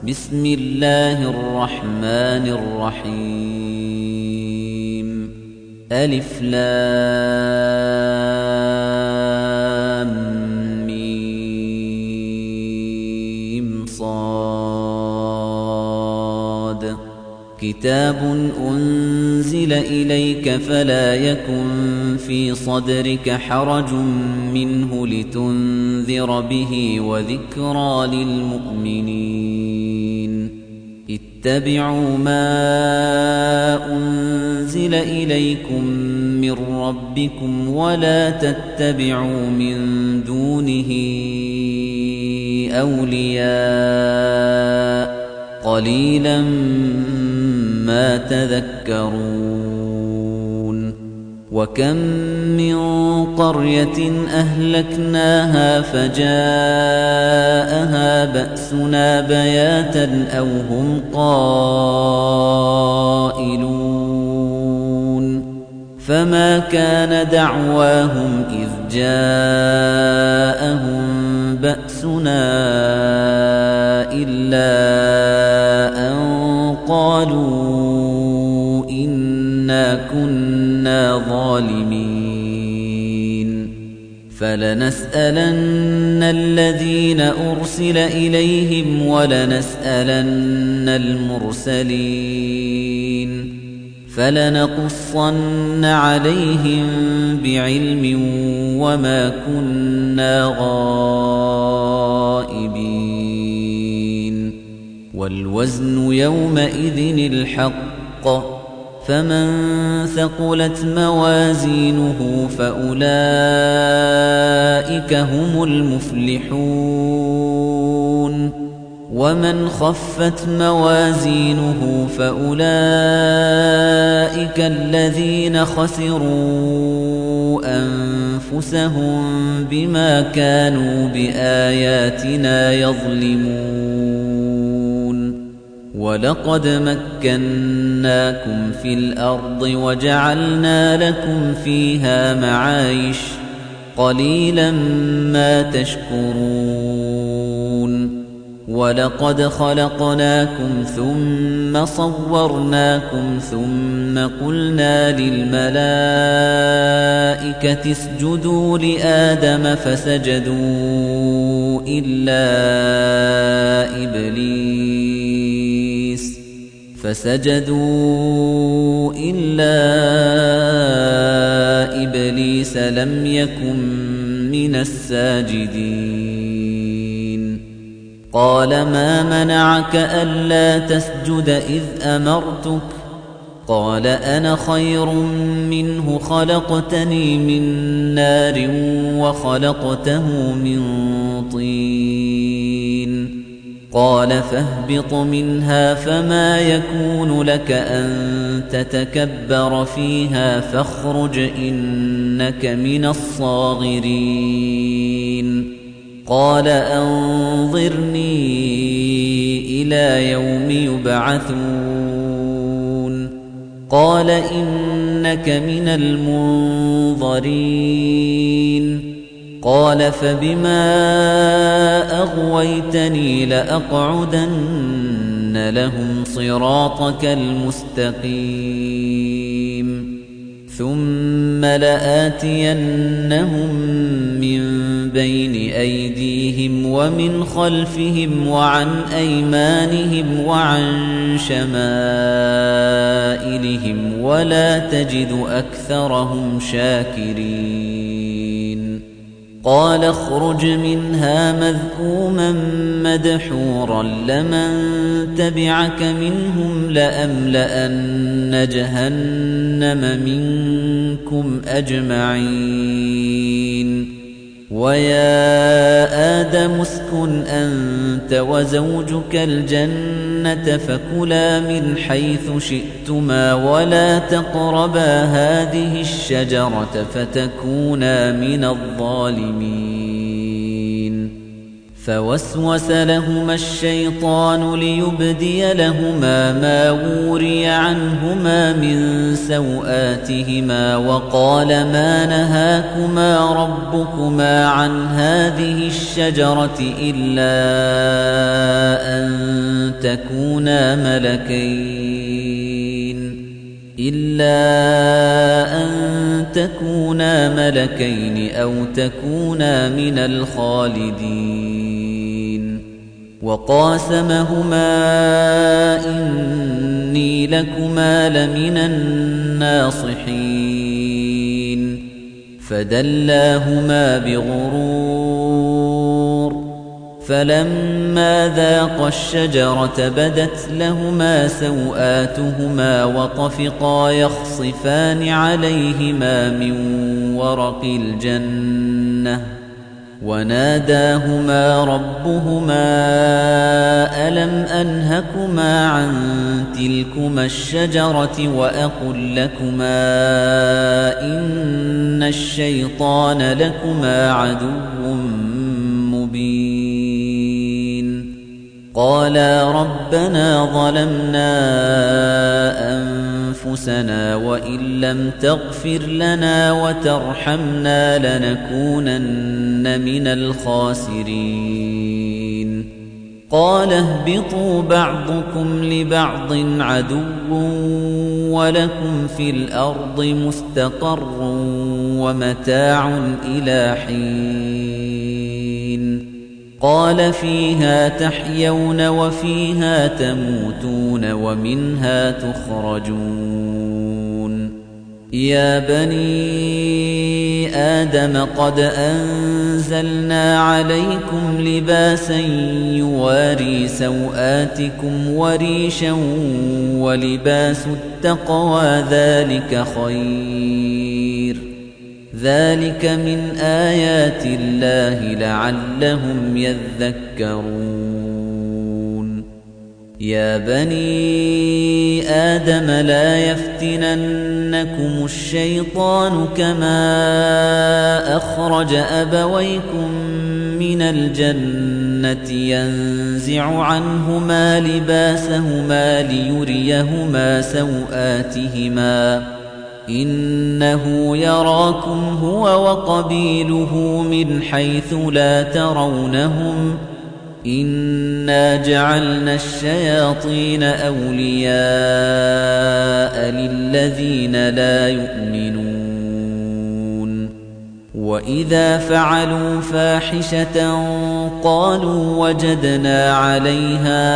بسم الله الرحمن الرحيم ألف لام ميم صاد كتاب أنزل إليك فلا يكن في صدرك حرج منه لتنذر به وذكرى للمؤمنين اتبعوا ما أنزل إليكم من ربكم ولا تتبعوا من دونه أولياء قليلا ما تذكرون وكم من قرية أهلكناها فجاءها بأسنا بياتا أو هم قائلون فما كان دعواهم إذ جاءهم بأسنا إلا أن قالوا إنا كنا ظالمين فلنسألن الذين أرسل إليهم ولنسألن المرسلين فلنقصن عليهم بعلم وما كنا غائبين والوزن يومئذ الحق فمن ثقلت موازينه فأولئك هم المفلحون ومن خفت موازينه فأولئك الذين خسروا أنفسهم بما كانوا بآياتنا يظلمون ولقد مكناكم في الأرض وجعلنا لكم فيها معايش قليلا ما تشكرون ولقد خلقناكم ثم صورناكم ثم قلنا للملائكة اسجدوا لآدم فسجدوا إلا إبليس لم يكن من الساجدين قال ما منعك ألا تسجد إذ أمرتك قال أنا خير منه خلقتني من نار وخلقته من طين قال فاهبط منها فما يكون لك أن تتكبر فيها فاخرج إنك من الصاغرين قال أنظرني إلى يوم يبعثون قال إنك من المنظرين قال فبما أغويتني لأقعدن لهم صراطك المستقيم ثم لآتينهم من بين أيديهم ومن خلفهم وعن أيمانهم وعن شمائلهم ولا تجد أكثرهم شاكرين قال اخرج منها مذءوما مدحورا لمن تبعك منهم لأملأن جهنم منكم أجمعين ويا آدم اسكن أنت وزوجك الجنة فكلا من حيث شئتما ولا تقربا هذه الشجرة فتكونا من الظالمين فوسوس لهما الشيطان ليبدي لهما ما وري عنهما من سوآتهما وقال ما نهاكما ربكما عن هذه الشجرة إلا أن تكونا ملكين أو تكونا من الخالدين وقاسمهما إني لكما لمن الناصحين فدلاهما بغرور فلما ذاقا الشجرة بدت لهما سوآتهما وطفقا يخصفان عليهما من ورق الجنة وناداهما ربهما ألم أنهكما عن تلكما الشجرة وأقل لكما إن الشيطان لكما عدو مبين قالا ربنا ظلمنا أنفسنا وإن لم تغفر لنا وترحمنا لنكونن من الخاسرين قال اهبطوا بعضكم لبعض عدو ولكم في الأرض مستقر ومتاع إلى حين قال فيها تحيون وفيها تموتون ومنها تخرجون يا بني آدم قد أنزلنا عليكم لباسا يواري سوآتكم وريشا ولباس التقوى ذلك خير ذلك من آيات الله لعلهم يذكرون يا بني آدم لا يفتننكم الشيطان كما أخرج أبويكم من الجنة ينزع عنهما لباسهما ليريهما سوآتهما إنه يراكم هو وقبيله من حيث لا ترونهم إنا جعلنا الشياطين أولياء للذين لا يؤمنون وإذا فعلوا فاحشة قالوا وجدنا عليها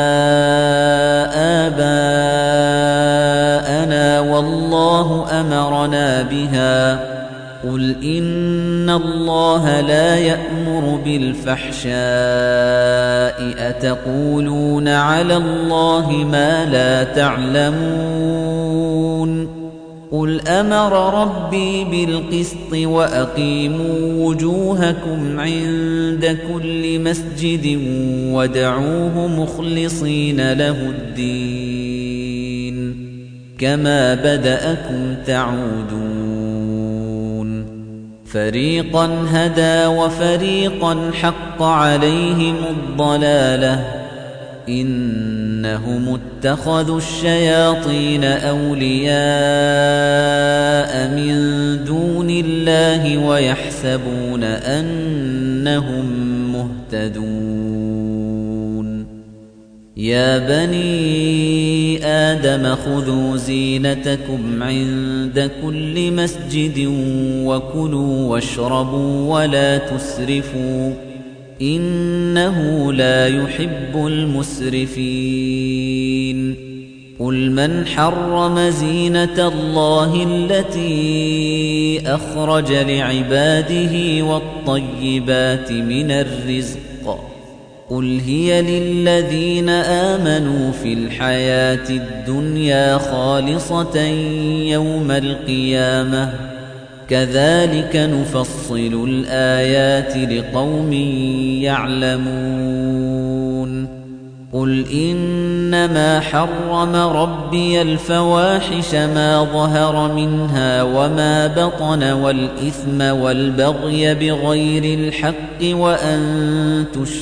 آباءنا والله أمرنا بها قل إن الله لا يأمر بالفحشاء أتقولون على الله ما لا تعلمون قل أمر ربي بالقسط وأقيموا وجوهكم عند كل مسجد وادعوه مخلصين له الدين كما بدأكم تعودون فريقا هدى وفريقا حق عليهم الضلالة إنهم اتخذوا الشياطين أولياء من دون الله ويحسبون أنهم مهتدون يا بني آدم خذوا زينتكم عند كل مسجد وكلوا واشربوا ولا تسرفوا إنه لا يحب المسرفين قل من حرم زينة الله التي أخرج لعباده والطيبات من الرزق قل هي للذين آمنوا في الحياة الدنيا خالصة يوم القيامة كذلك نفصل الآيات لقوم يعلمون قُلْ إِنَّمَا حَرَّمَ رَبِّيَ الْفَوَاحِشَ مَا ظَهَرَ مِنْهَا وَمَا بَطَنَ وَالْإِثْمَ وَالْبَغْيَ بِغَيْرِ الْحَقِّ وَأَن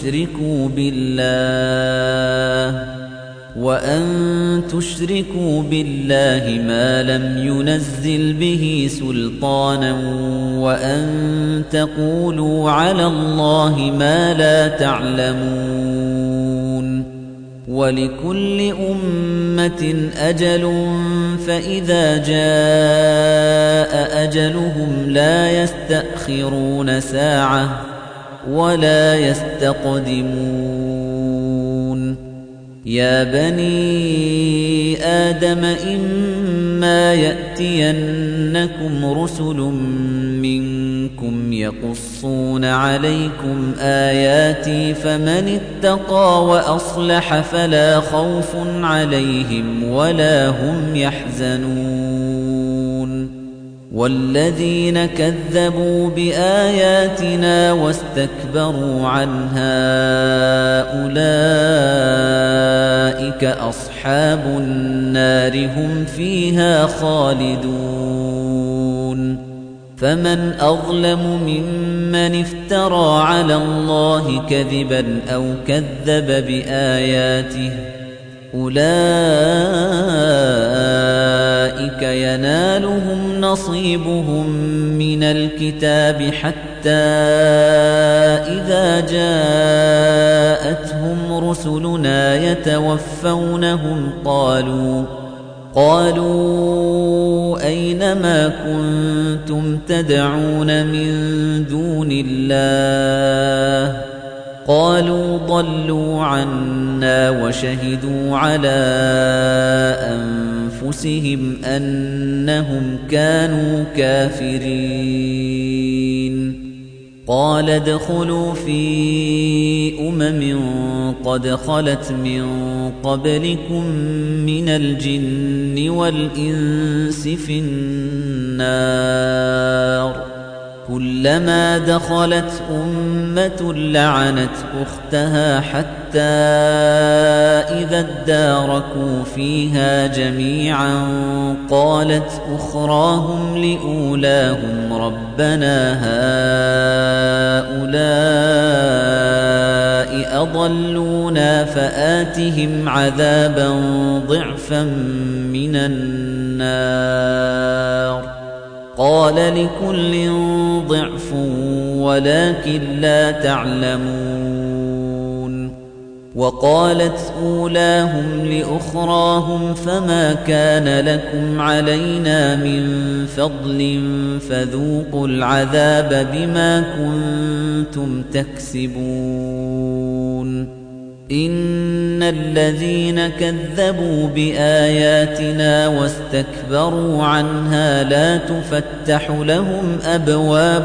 تُشْرِكُوا بِاللَّهِ مَا لَمْ يُنَزِّلْ بِهِ سُلْطَانًا وَأَن تَقُولُوا عَلَى اللَّهِ مَا لَا تَعْلَمُونَ وَلِكُلِّ أُمَّةٍ أَجَلٌ فَإِذَا جَاءَ أَجَلُهُمْ لَا يَسْتَأْخِرُونَ سَاعَةً وَلَا يَسْتَقْدِمُونَ يَا بَنِي آدَمَ إِمَّا يَأْتِيَنَّكُمْ رُسُلٌ مِّنكُمْ يَقُصُّونَ عَلَيْكُمْ آيَاتِي فَمَنِ اتَّقَىٰ وَأَصْلَحَ فَلَا خَوْفٌ عَلَيْهِمْ وَلَا هُمْ يَحْزَنُونَ وَالَّذِينَ كَذَّبُوا بِآيَاتِنَا وَاسْتَكْبَرُوا عَنْهَا أُولَٰئِكَ أَصْحَابُ النَّارِ هُمْ فِيهَا خَالِدُونَ فَمَنْ أَظْلَمُ مِمَّنِ افْتَرَىٰ عَلَى اللَّهِ كَذِبًا أَوْ كَذَّبَ بِآيَاتِهِ أُولَٰئِكَ يَنَالُهُمْ نَصِيبُهُم مِّنَ الْكِتَابِ حَتَّىٰ إِذَا جَاءَتْهُمْ رُسُلُنَا يَتَوَفَّوْنَهُمْ قالوا أين ما كنتم تدعون من دون الله قالوا ضلوا عنا وشهدوا على أنفسهم أنهم كانوا كافرين قال ادخلوا في قد خلت من قبلكم من الجن والإنس في النار كلما دخلت أمة لعنت أختها حتى إذا اداركوا فيها جميعا قالت أخراهم لأولاهم ربنا هؤلاء أضلونا فآتهم عذابا ضعفا من النار قال لكل ضعف ولكن لا تعلمون وقالت أولاهم لأخراهم فما كان لكم علينا من فضل فذوقوا العذاب بما كنتم تكسبون إن الذين كذبوا بآياتنا واستكبروا عنها لا تفتح لهم أبواب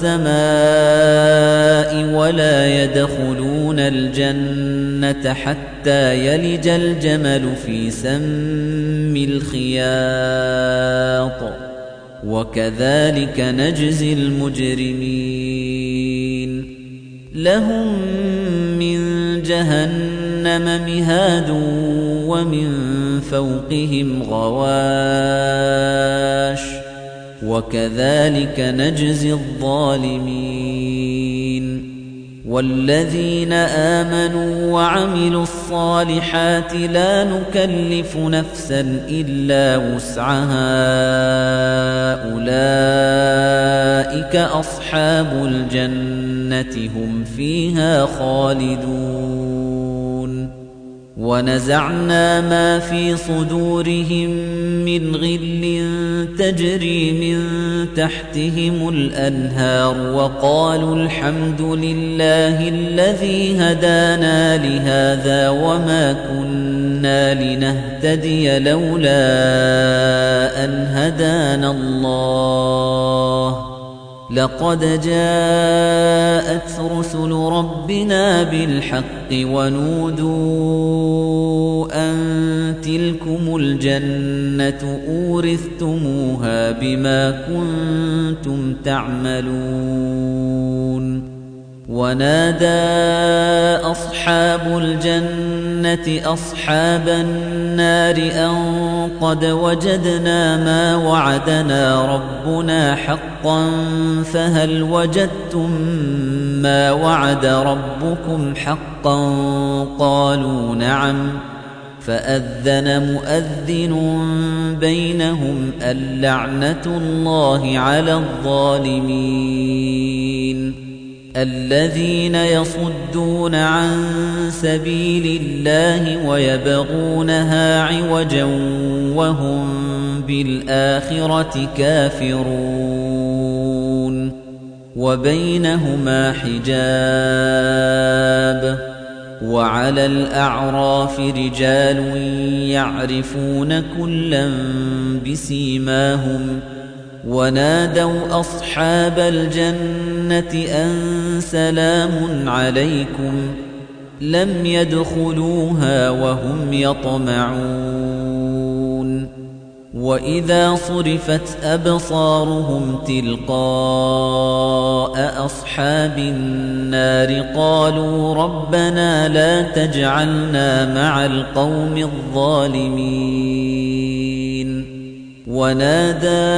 السماء ولا يدخلون الجنة حتى يلج الجمل في سم الخياط وكذلك نجزي المجرمين لهم من جهنم مهاد ومن فوقهم غواش وكذلك نجزي الظالمين والذين آمنوا وعملوا الصالحات لا نكلف نفسا إلا وسعها أولئك أصحاب الجنة هم فيها خالدون ونزعنا ما في صدورهم من غل تجري من تحتهم الأنهار وقالوا الحمد لله الذي هدانا لهذا وما كنا لنهتدي لولا أن هدانا الله لقد جاءت رسل ربنا بالحق ونودوا أن تلكم الجنة أورثتموها بما كنتم تعملون ونادى أصحاب الجنة أصحاب النار أن قد وجدنا ما وعدنا ربنا حقا فهل وجدتم ما وعد ربكم حقا قالوا نعم فأذن مؤذن بينهم اللعنة الله على الظالمين الذين يصدون عن سبيل الله ويبغونها عوجا وهم بالآخرة كافرون وبينهما حجاب وعلى الأعراف رجال يعرفون كلا بسيماهم ونادوا أصحاب الجنة أن سلام عليكم لم يدخلوها وهم يطمعون وإذا صرفت أبصارهم تلقاء أصحاب النار قالوا ربنا لا تجعلنا مع القوم الظالمين ونادى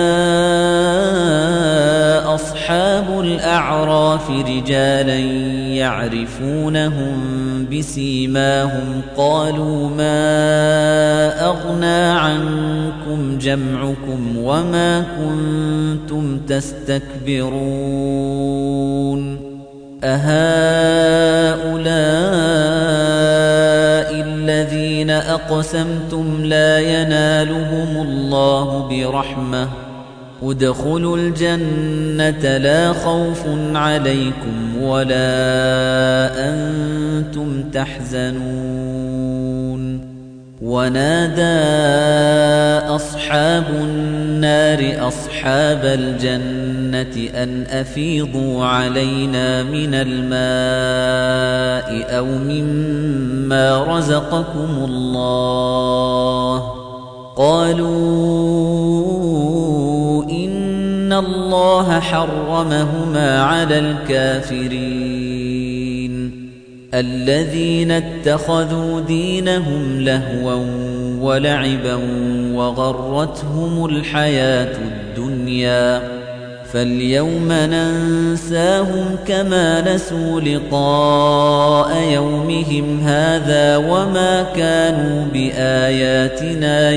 أصحاب الأعراف رجالا يعرفونهم بسيماهم قالوا ما أغنى عنكم جمعكم وما كنتم تستكبرون أهؤلاء الذين أقسمتم لا ينالهم الله برحمة ادخلوا الجنة لا خوف عليكم ولا أنتم تحزنون ونادى أصحاب النار أصحاب الجنة أن أفيضوا علينا من الماء أو مما رزقكم الله قالوا إن الله حرمهما على الكافرين الذين اتخذوا دينهم لهوا ولعبا وغرتهم الحياة الدنيا فاليوم ننساهم كما نسوا لقاء يومهم هذا وما كانوا بآياتنا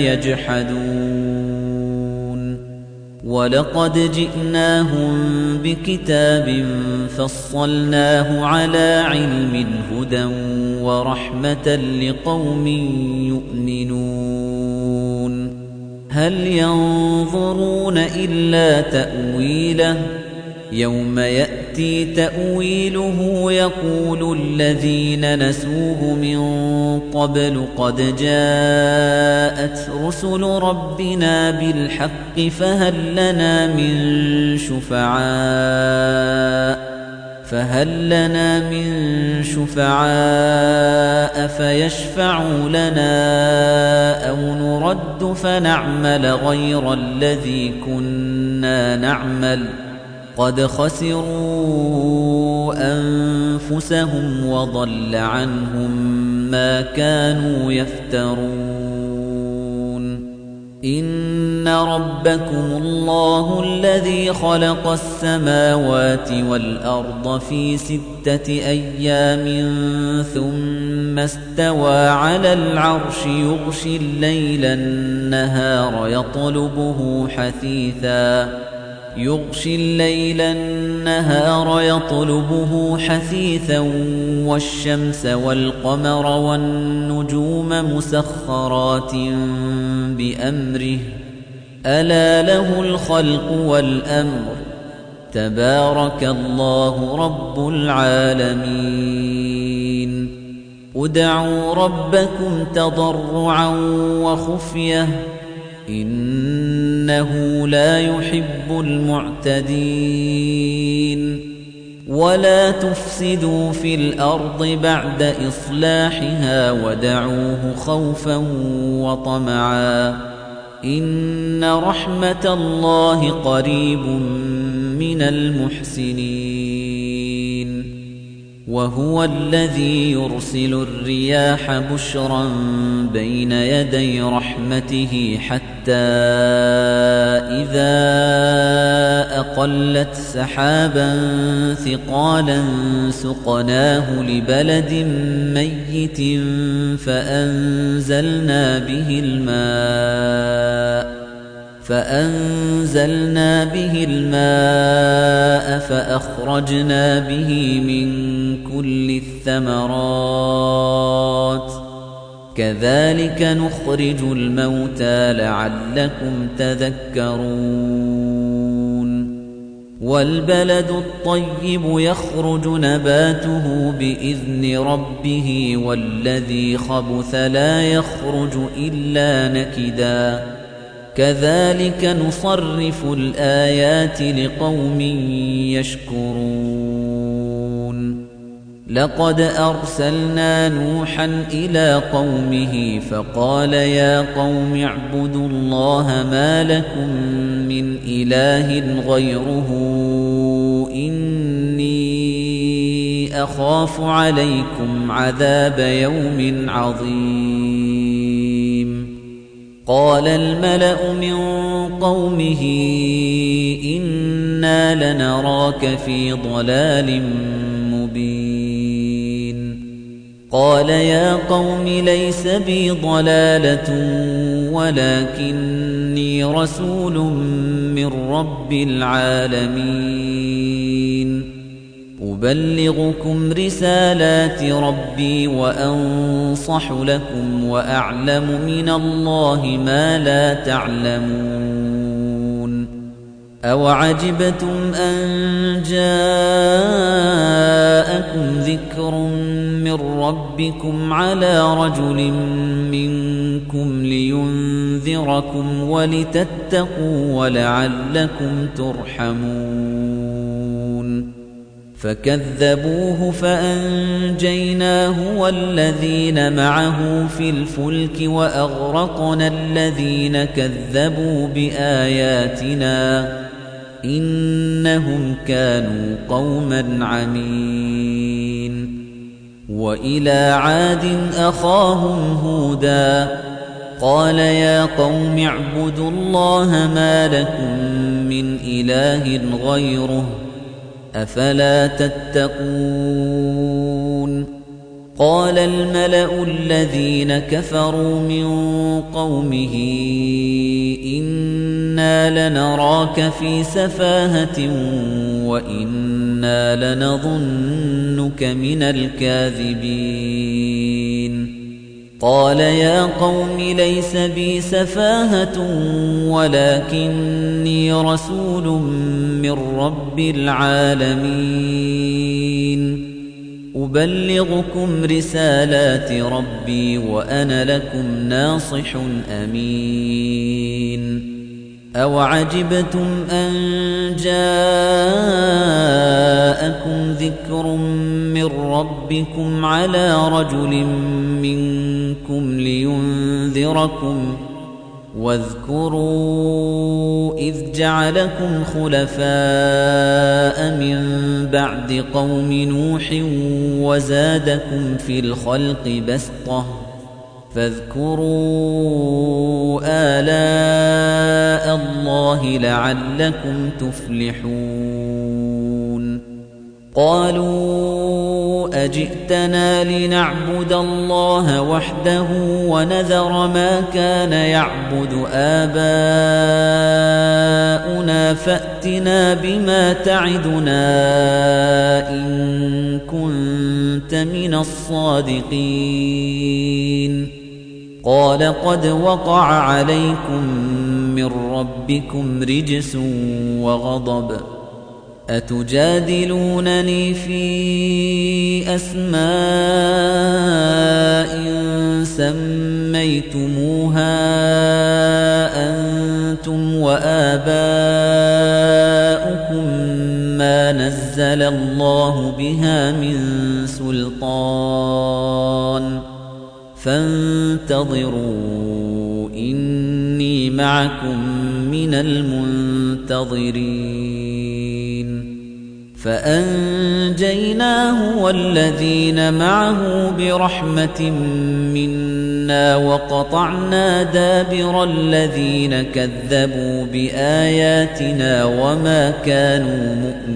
يجحدون ولقد جئناهم بكتاب فصلناه على علم هدى ورحمة لقوم يؤمنون هل ينظرون إلا تأويله يوم يأتي تأويله يقول الذين نسوه من قبل قد جاءت رسل ربنا بالحق فهل لنا من شفعاء فيشفعوا لنا أو نرد فنعمل غير الذي كنا نعمل قد خسروا أنفسهم وضل عنهم ما كانوا يفترون إن ربكم الله الذي خلق السماوات والأرض في 6 أيام ثم استوى على العرش يغشي الليل النهار يطلبه حثيثا والشمس والقمر والنجوم مسخرات بأمره ألا له الخلق والأمر تبارك الله رب العالمين ادعوا ربكم تضرعا وخفية إنه لا يحب المعتدين ولا تفسدوا في الأرض بعد إصلاحها ودعوه خوفا وطمعا إن رحمة الله قريب من المحسنين وهو الذي يرسل الرياح بشرا بين يدي رحمته حتى إذا أقلت سحابا ثقالا سقناه لبلد ميت فأنزلنا به الماء فأخرجنا به من كل الثمرات كذلك نخرج الموتى لعلكم تذكرون والبلد الطيب يخرج نباته بإذن ربه والذي خبث لا يخرج إلا نكدا كذلك نصرف الآيات لقوم يشكرون لقد أرسلنا نوحا إلى قومه فقال يا قوم اعبدوا الله ما لكم من إله غيره إني أخاف عليكم عذاب يوم عظيم قال الملأ من قومه إنا لنراك في ضلال مبين قال يا قوم ليس بي ضلالة ولكني رسول من رب العالمين أبلغكم رسالات ربي وأنصح لكم وأعلم من الله ما لا تعلمون أوعجبتم أن جاءكم ذكر من ربكم على رجل منكم لينذركم ولتتقوا ولعلكم ترحمون فكذبوه فأنجيناه والذين معه في الفلك وأغرقنا الذين كذبوا بآياتنا إنهم كانوا قوما عمين وإلى عاد أخاهم هودا قال يا قوم اعبدوا الله ما لكم من إله غيره أفلا تتقون قال الملأ الذين كفروا من قومه إنا لنراك في سفاهة وإنا لنظنك من الكاذبين قال يا قوم ليس بي سفاهة ولكني رسول من رب العالمين أبلغكم رسالات ربي وأنا لكم ناصح أمين أوعجبتم أن جاءكم ذكر من ربكم على رجل منكم لينذركم واذكروا إذ جعلكم خلفاء من بعد قوم نوح وزادكم في الخلق بسطة فاذكروا آلاء الله لعلكم تفلحون قالوا أجئتنا لنعبد الله وحده ونذر ما كان يعبد آباؤنا فأتنا بما تعدنا إن كنت من الصادقين قال قد وقع عليكم من ربكم رجس وغضب أتجادلونني في أسماء سميتموها أنتم وآباؤكم ما نزل الله بها من سلطان فانتظروا إني معكم من المنتظرين فأنجيناه والذين معه برحمة منا وقطعنا دابر الذين كذبوا بآياتنا وما كانوا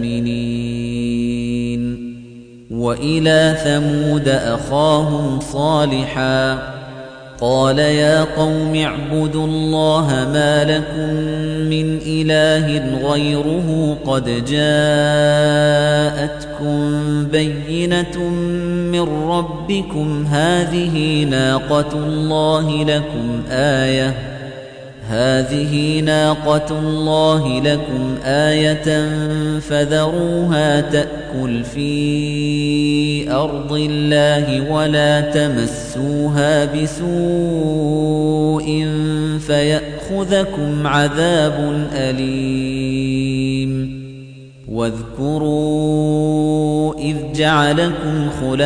مؤمنين وإلى ثمود أخاهم صالحا قال يا قوم اعبدوا الله ما لكم من إله غيره قد جاءتكم بينة من ربكم هذه ناقة الله لكم آية فذروها تأكل في أرض الله ولا تمسوها بسوء فيأخذكم عذاب أليم واذكروا إذ جعلكم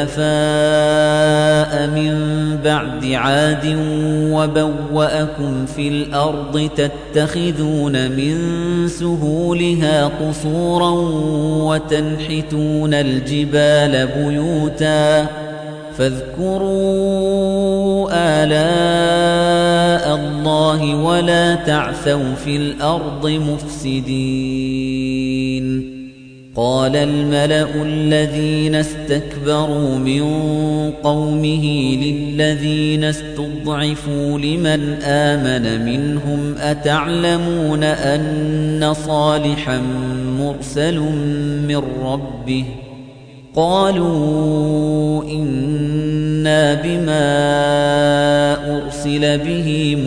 خلفاء من بعد عاد وبوأكم في الأرض تتخذون من سهولها قصورا وتنحتون الجبال بيوتا فاذكروا آلاء الله ولا تعثوا في الأرض مفسدين قال الملأ الذين استكبروا من قومه للذين استضعفوا لمن آمن منهم أتعلمون أن صالحا مرسل من ربه قالوا إنا بما أرسل به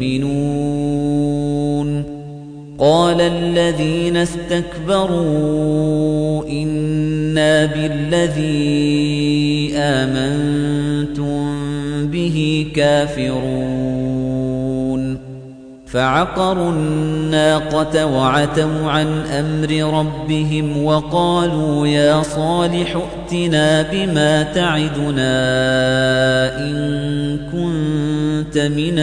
مؤمنون قال الذين استكبروا إنا بالذي آمنتم به كافرون فعقروا الناقة وعتوا عن أمر ربهم وقالوا يا صالح ائتنا بما تعدنا إن كنت من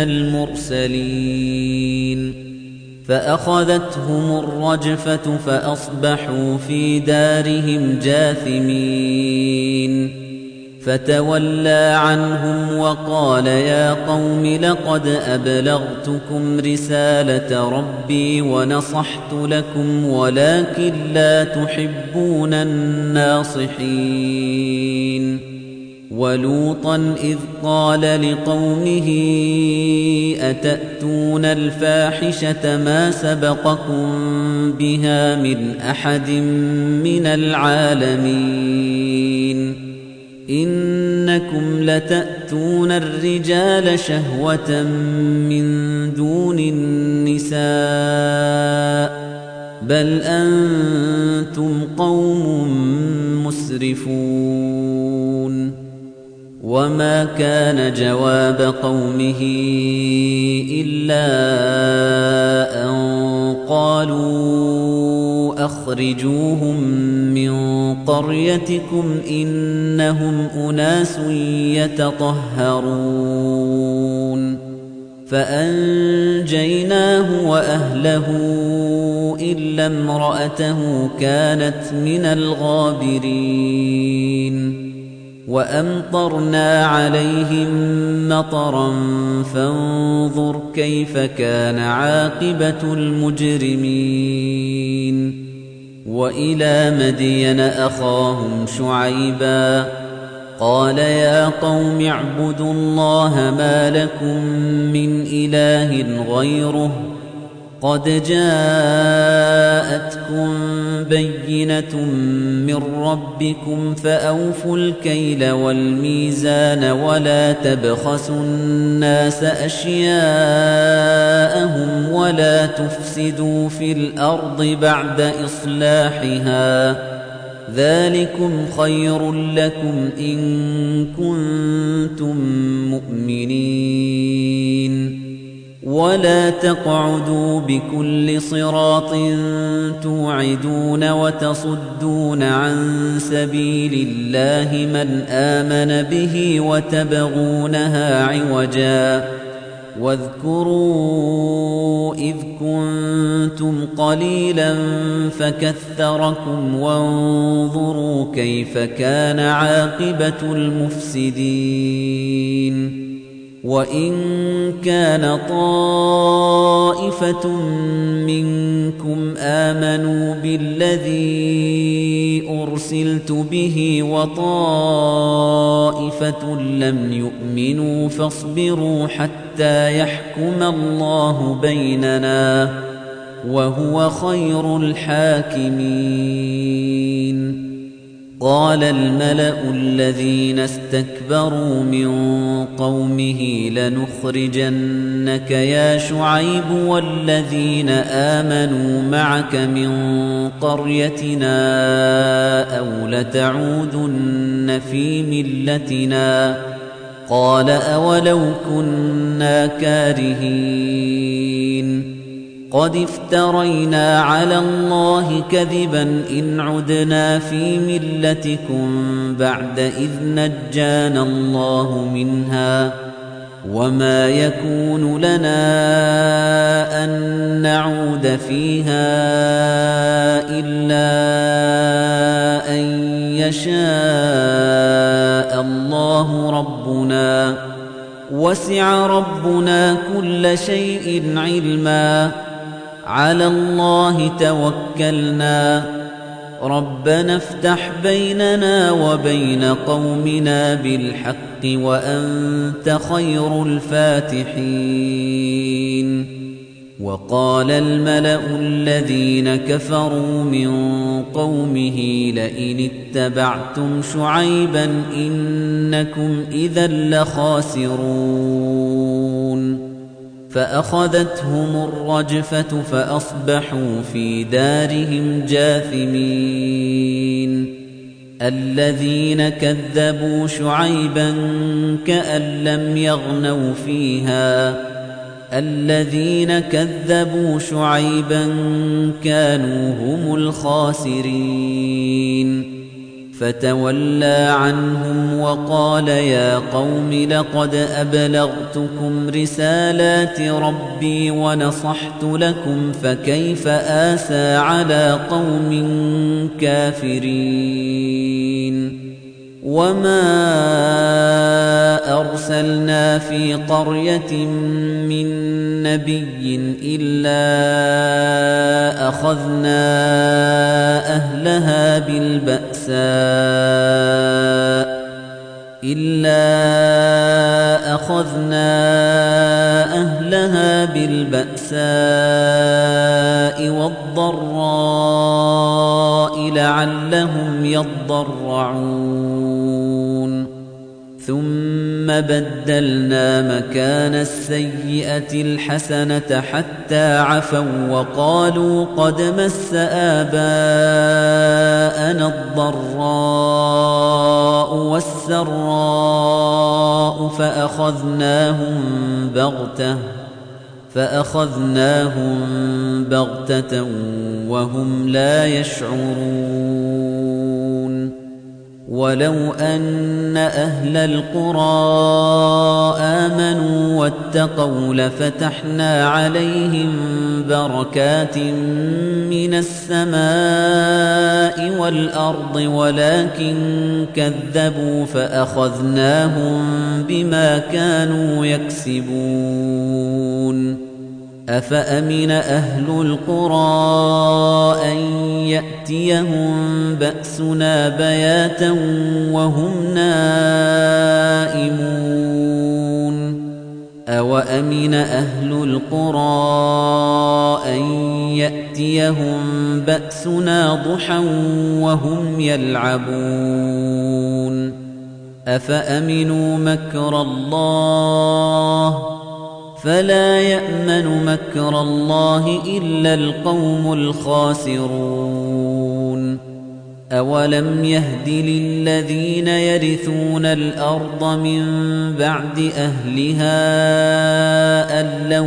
المرسلين فأخذتهم الرجفة فأصبحوا في دارهم جاثمين فتولى عنهم وقال يا قوم لقد أبلغتكم رسالة ربي ونصحت لكم ولكن لا تحبون الناصحين ولوطا إذ قال لقومه أتأتون الفاحشة ما سبقكم بها من أحد من العالمين إنكم لتأتون الرجال شهوة من دون النساء بل أنتم قوم مسرفون وما كان جواب قومه إلا أن قالوا أخرجوهم من قريتكم إنهم أناس يتطهرون فأنجيناه وأهله إلا امرأته كانت من الغابرين وأمطرنا عليهم مطرا فانظر كيف كان عاقبة المجرمين وإلى مدين أخاهم شعيبا قال يا قوم اعبدوا الله ما لكم من إله غيره قد جاءتكم بينة من ربكم فأوفوا الكيل والميزان ولا تبخسوا الناس أشياءهم ولا تفسدوا في الأرض بعد إصلاحها ذلكم خير لكم إن كنتم مؤمنين ولا تقعدوا بكل صراط توعدون وتصدون عن سبيل الله من آمن به وتبغونها عوجا واذكروا إذ كنتم قليلا فكثركم وانظروا كيف كان عاقبة المفسدين وإن كان طائفة منكم آمنوا بالذي أرسلت به وطائفة لم يؤمنوا فاصبروا حتى يحكم الله بيننا وهو خير الحاكمين قال الملأ الذين استكبروا من قومه لنخرجنك يا شعيب والذين آمنوا معك من قريتنا أو لتعودن في ملتنا قال أولو كنا كارهين قد افترينا على الله كذبا إن عدنا في ملتكم بعد إذ نجانا الله منها وما يكون لنا أن نعود فيها إلا أن يشاء الله ربنا وسع ربنا كل شيء علما على الله توكلنا ربنا افتح بيننا وبين قومنا بالحق وأنت خير الفاتحين وقال الملأ الذين كفروا من قومه لئن اتبعتم شعيبا إنكم إذا لخاسرون فأخذتهم الرجفة فأصبحوا في دارهم جاثمين الذين كذبوا شعيبا كأن لم يغنوا فيها الذين كذبوا شعيبا كانوا هم الخاسرين فتولى عنهم وقال يا قوم لقد أبلغتكم رسالات ربي ونصحت لكم فكيف آسى على قوم كافرين وما أرسلنا في قرية من نبي إلا أخذنا أهلها بالبأساء والضراء لعلهم يضرعون ثم بدلنا مكان السيئة الحسنة حتى عفوا وقالوا قد مس آباءنا الضراء والسراء فأخذناهم بغتة وهم لا يشعرون ولو أن أهل القرى آمنوا واتقوا لفتحنا عليهم بركات من السماء والأرض ولكن كذبوا فأخذناهم بما كانوا يكسبون أفأمن أهل القرى أن يأتيهم بأسنا بياتا وهم نائمون أوأمن أهل القرى أن يأتيهم بأسنا ضحى وهم يلعبون أفأمنوا مكر الله فلا يأمن مكر الله إلا القوم الخاسرون أولم يهد للذين يرثون الأرض من بعد أهلها أن لو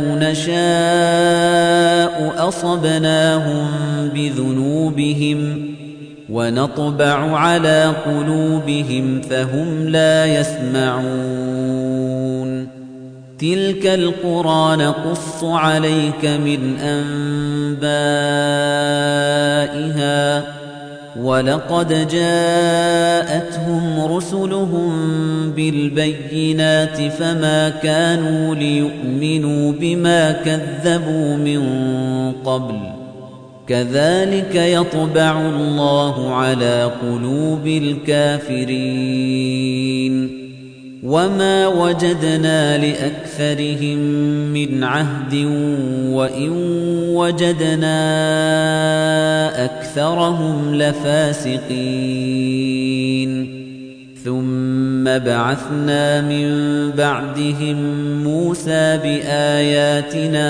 نشاء أصبناهم بذنوبهم ونطبع على قلوبهم فهم لا يسمعون تِلْكَ الْقُرَى نَقُصُّ عَلَيْكَ مِنْ أَنْبَائِهَا ۚ وَلَقَدْ جَاءَتْهُمْ رُسُلُهُم بِالْبَيِّنَاتِ فَمَا كَانُوا لِيُؤْمِنُوا بِمَا كَذَّبُوا مِن قَبْلُ ۚ كَذَلِكَ يَطْبَعُ اللَّهُ عَلَىٰ قُلُوبِ الْكَافِرِينَ وَمَا وَجَدْنَا لِأَكْثَرِهِم مِّنْ عَهْدٍ وَإِن وَجَدْنَا أَكْثَرَهُمْ لَفَاسِقِينَ ثُمَّ بَعَثْنَا مِن بَعْدِهِم مُّوسَىٰ بِآيَاتِنَا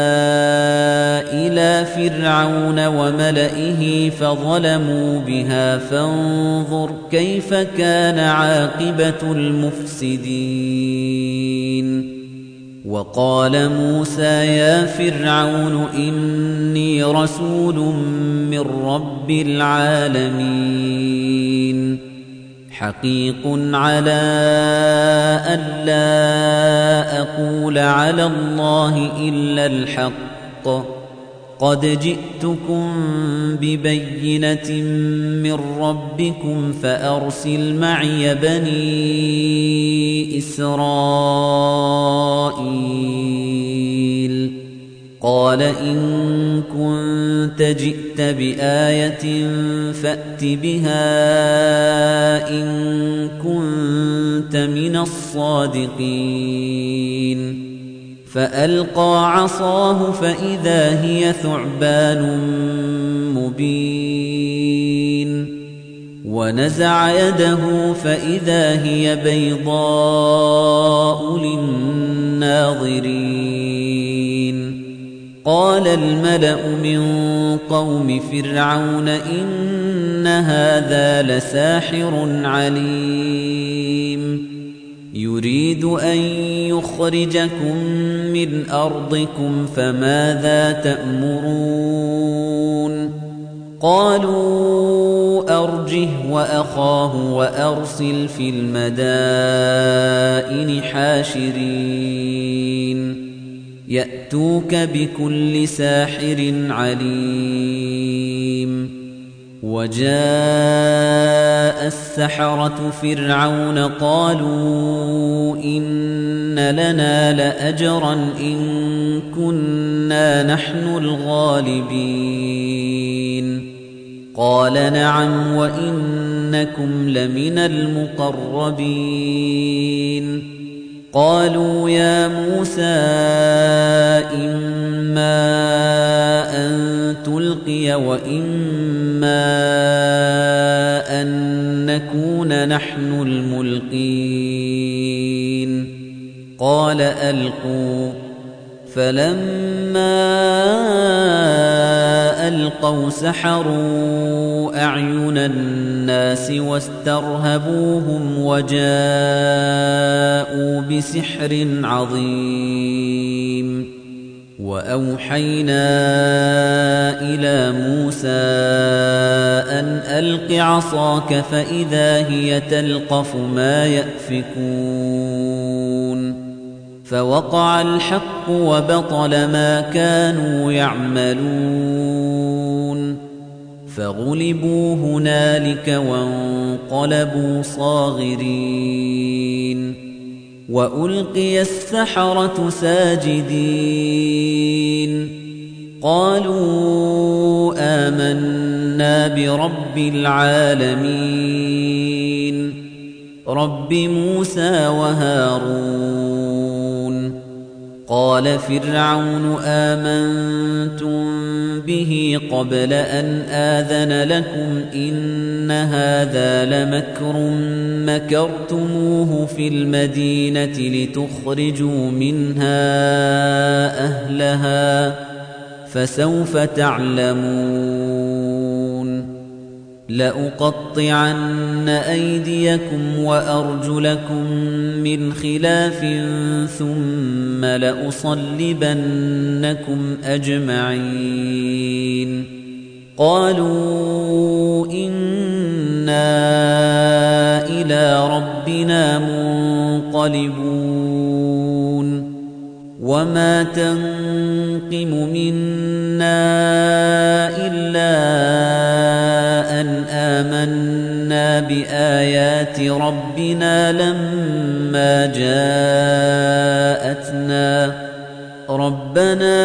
إِلَىٰ فِرْعَوْنَ وَمَلَئِهِ فَظَلَمُوا بِهَا فَانظُرْ كَيْفَ كَانَ عَاقِبَةُ الْمُفْسِدِينَ وَقَالَ مُوسَىٰ يَا فِرْعَوْنُ إِنِّي رَسُولٌ مِّن رَّبِّ الْعَالَمِينَ حَقِيقٌ عَلَىٰ أَلَّا أَقُولَ عَلَى اللَّهِ إِلَّا الْحَقَّ قَدْ جِئْتُكُم بِبَيِّنَةٍ مِّن رَّبِّكُمْ فَأَرْسِلْ مَعِيَ بَنِي إِسْرَائِيلَ قَالَ إِن كُنتَ جِئْتَ بِآيَةٍ فَأْتِ بِهَا إِن كُنتَ مِنَ الصَّادِقِينَ فَأَلْقَىٰ عَصَاهُ فَإِذَا هِيَ ثُعْبَانٌ مُّبِينٌ وَنَزَعَ يَدَهُ فَإِذَا هِيَ بَيْضَاءُ لِلنَّاظِرِينَ قَالَ الْمَلَأُ مِن قَوْمِ فِرْعَوْنَ إِنَّ هَٰذَا لَسَاحِرٌ عَلِيمٌ يُرِيدُ أَن يُخْرِجَكُم مِّنْ أَرْضِكُمْ فَمَاذَا تَأْمُرُونَ قَالُوا أَرْجِهْ وَأَخَاهُ وَأَرْسِلْ فِي الْمَدَائِنِ حَاشِرِينَ يَأْتُوكَ بِكُلِّ سَاحِرٍ عَلِيمٍ وَجَاءَ السَّحَرَةُ فِرْعَوْنَ قَالُوا إِنَّ لَنَا لَأَجْرًا إِن كُنَّا نَحْنُ الْغَالِبِينَ قَالَ نَعَمْ وَإِنَّكُمْ لَمِنَ الْمُقَرَّبِينَ قَالُوا يَا مُوسَىٰ إِمَّا أَن تُلْقِيَ وَإِمَّا أَن نَّكُونَ نَحْنُ الْمُلْقِينَ قَالَ أَلْقُوا فَلَمَّا أَلْقَوْا سَحَرُوا أَعْيُنَ النَّاسِ وَاسْتَرْهَبُوهُمْ وَجَاءُوا بِسِحْرٍ عَظِيمٍ وَأَوْحَيْنَا إِلَىٰ مُوسَىٰ أَنْ أَلْقِ عَصَاكَ فَإِذَا هِيَ تَلْقَفُ مَا يَأْفِكُونَ فَوَقَعَ الْحَقُّ وَبَطَلَ مَا كَانُوا يَعْمَلُونَ فَغُلِبُوا هُنَالِكَ وَانقَلَبُوا صَاغِرِينَ وَأُلْقِيَ السَّحَرَةُ سَاجِدِينَ قَالُوا آمَنَّا بِرَبِّ الْعَالَمِينَ رَبِّ مُوسَىٰ وَهَارُونَ قَالَ فِرْعَوْنُ آمَنتُم بِهِ قَبْلَ أَنْ آذَنَ لَكُمْ إِنَّ هَٰذَا لَمَكْرٌ مَّكَرْتُمُوهُ فِي الْمَدِينَةِ لِتُخْرِجُوا مِنْهَا أَهْلَهَا فَسَوْفَ تَعْلَمُونَ لَأُقَطِّعَنَّ أَيْدِيَكُمْ وَأَرْجُلَكُم مِّنْ خِلَافٍ ثُمَّ لَأُصَلِّبَنَّكُمْ أَجْمَعِينَ قَالُوا إِنَّا إِلَىٰ رَبِّنَا مُنقَلِبُونَ وَمَا تَنقِمُ مِنَّا إِلَّا أَنْ آمَنَّا بِآيَاتِ رَبِّنَا لَمَّا جَاءَتْنَا رَبَّنَا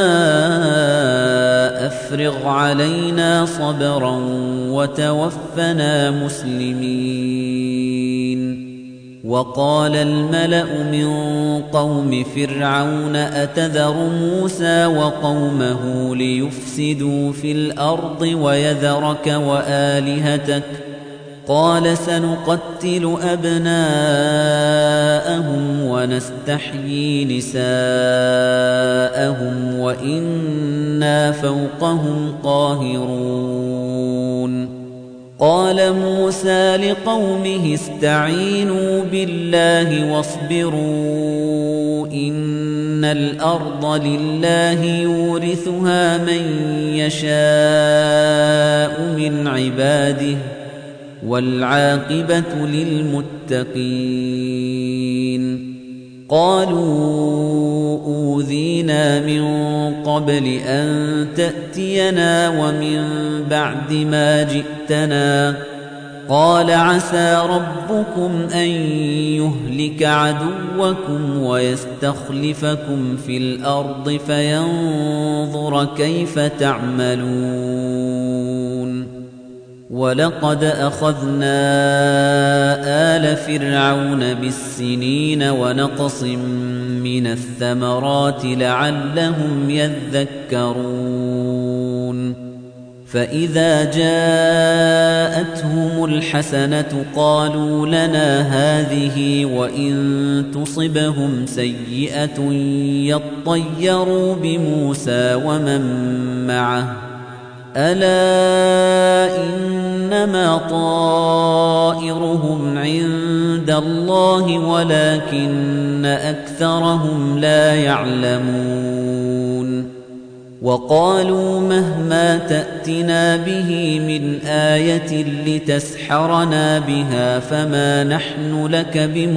أَفْرِغْ عَلَيْنَا صَبْرًا وَتَوَفَّنَا مُسْلِمِينَ وَقَالَ الْمَلَأُ مِنْ قَوْمِ فِرْعَوْنَ أَتَذَرُ مُوسَى وَقَوْمَهُ لِيُفْسِدُوا فِي الْأَرْضِ وَيَذَرَكَ وَآلِهَتَكَ قَالَ سَنُقَتِّلُ أَبْنَاءَهُمْ وَنَسْتَحْيِي نِسَاءَهُمْ وَإِنَّا فَوْقَهُمْ قَاهِرُونَ قَالَ مُوسَى لِقَوْمِهِ اسْتَعِينُوا بِاللَّهِ وَاصْبِرُوا إِنَّ الْأَرْضَ لِلَّهِ يُورِثُهَا مَن يَشَاءُ مِنْ عِبَادِهِ وَالْعَاقِبَةُ لِلْمُتَّقِينَ قَالُوا أُوذِينَا مِن قَبْلِ أَن تَأْتِيَنَا وَمِن بَعْدِ مَا جِئْتَنَا قَالَ عَسَىٰ رَبُّكُمْ أَن يُهْلِكَ عَدُوَّكُمْ وَيَسْتَخْلِفَكُمْ فِي الْأَرْضِ فَيَنظُرَ كَيْفَ تَعْمَلُونَ وَلَقَدْ أَخَذْنَا آلَ فِرْعَوْنَ بِالسِّنِينَ وَنَقْصٍ مِّنَ الثَّمَرَاتِ لَعَلَّهُمْ يَذَّكَّرُونَ فَإِذَا جَاءَتْهُمُ الْحَسَنَةُ قَالُوا لَنَا هَٰذِهِ وَإِن تُصِبْهُمْ سَيِّئَةٌ يَطَّيَّرُوا بِمُوسَىٰ وَمَن مَّعَهُ أَلَا إِنَّمَا طَائِرُهُمْ عِندَ اللَّهِ وَلَٰكِنَّ أَكْثَرَهُمْ لَا يَعْلَمُونَ وَقَالُوا مَهْمَا تَأْتِنَا بِهِ مِنْ آيَةٍ لِتَسْحَرَنَا بِهَا فَمَا نَحْنُ لَكَ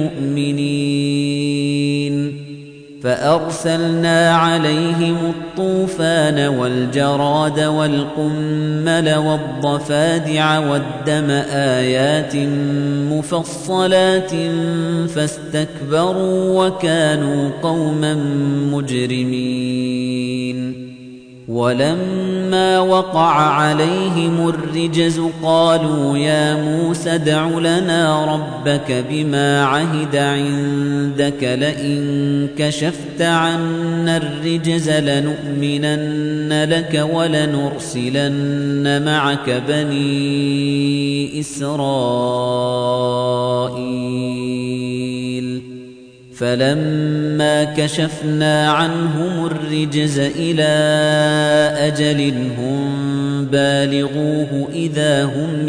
بِمُؤْمِنِينَ فَأَرْسَلْنَا عَلَيْهِمُ الطُّوفَانَ وَالْجَرَادَ وَالْقُمَّلَ وَالضَّفَادِعَ وَالدَّمَ آيَاتٍ مُفَصَّلَاتٍ فَاسْتَكْبَرُوا وَكَانُوا قَوْمًا مُجْرِمِينَ وَلَمَّا وَقَعَ عَلَيْهِمُ الرِّجْزُ قَالُوا يَا مُوسَى ادْعُ لَنَا رَبَّكَ بِمَا عَهِدَ عِندَكَ لَئِن كَشَفْتَ عَنَّا الرِّجْزَ لَنُؤْمِنَنَّ لَكَ وَلَنُرْسِلَنَّ مَعَكَ بَنِي إِسْرَائِيلَ فَلَمَّا كَشَفْنَا عَنْهُمُ الرِّجْزَ إِلَىٰ أَجَلٍ هُم بَالِغُوهُ إِذَا هُمْ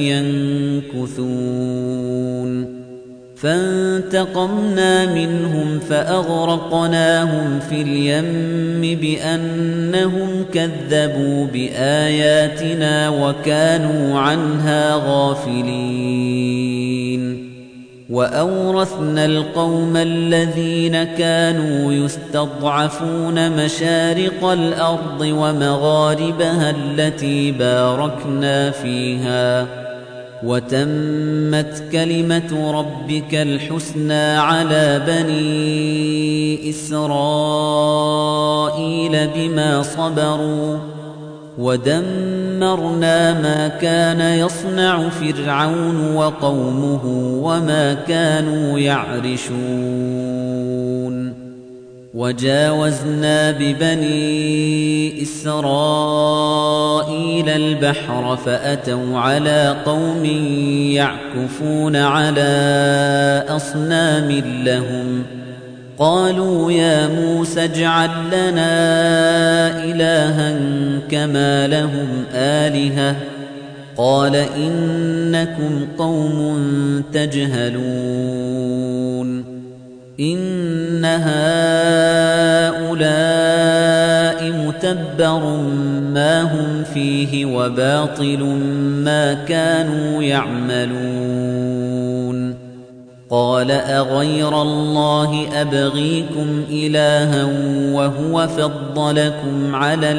يَنكُثُونَ فَانتَقَمْنَا مِنْهُمْ فَأَغْرَقْنَاهُمْ فِي الْيَمِّ بِأَنَّهُمْ كَذَّبُوا بِآيَاتِنَا وَكَانُوا عَنْهَا غَافِلِينَ وَأَوْرَثْنَا الْقَوْمَ الَّذِينَ كَانُوا يُسْتَضْعَفُونَ مَشَارِقَ الْأَرْضِ وَمَغَارِبَهَا الَّتِي بَارَكْنَا فِيهَا وَتَمَّتْ كَلِمَةُ رَبِّكَ الْحُسْنَىٰ عَلَىٰ بَنِي إِسْرَائِيلَ بِمَا صَبَرُوا وَدَمَّرْنَا مَا كَانَ يَصْنَعُ فِرْعَوْنُ وَقَوْمُهُ وَمَا كَانُوا يَعْرِشُونَ وَجَاوَزْنَا بِبَنِي إِسْرَائِيلَ الْبَحْرَ فَأَتَوْا عَلَىٰ قَوْمٍ يَعْكُفُونَ عَلَىٰ أَصْنَامٍ لَّهُمْ قَالُوا يَا مُوسَى اجْعَل لَّنَا إِلَٰهًا كَمَا لَهُمْ آلِهَةٌ قَالَ إِنَّكُمْ قَوْمٌ تَجْهَلُونَ إِنَّ هَٰؤُلَاءِ مُتَبَّرٌ مَّا هُمْ فِيهِ وَبَاطِلٌ مَّا كَانُوا يَعْمَلُونَ قال أغير الله أبغيكم إلها وهو فضلكم على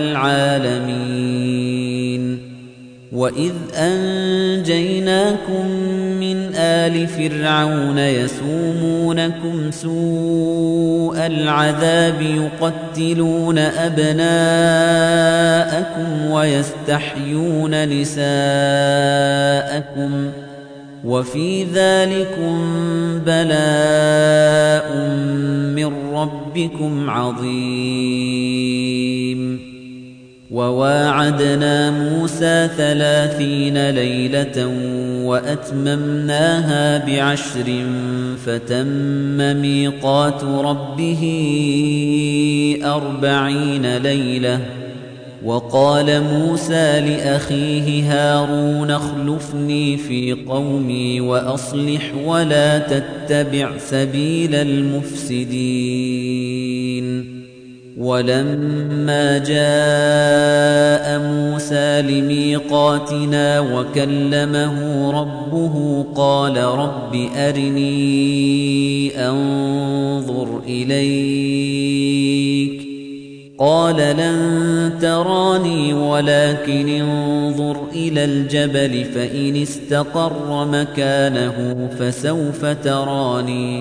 العالمين وإذ أنجيناكم من آل فرعون يسومونكم سوء العذاب يقتلون أبناءكم ويستحيون نساءكم وفي ذلكم بلاء من ربكم عظيم وواعدنا موسى 30 ليلة وأتممناها ب10 فتم ميقات ربه 40 ليلة وقال موسى لأخيه هارون اخلفني في قومي وأصلح ولا تتبع سبيل المفسدين ولما جاء موسى لميقاتنا وكلمه ربه قال رب أرني أنظر إليك قال لن تراني ولكن انظر إلى الجبل فإن استقر مكانه فسوف تراني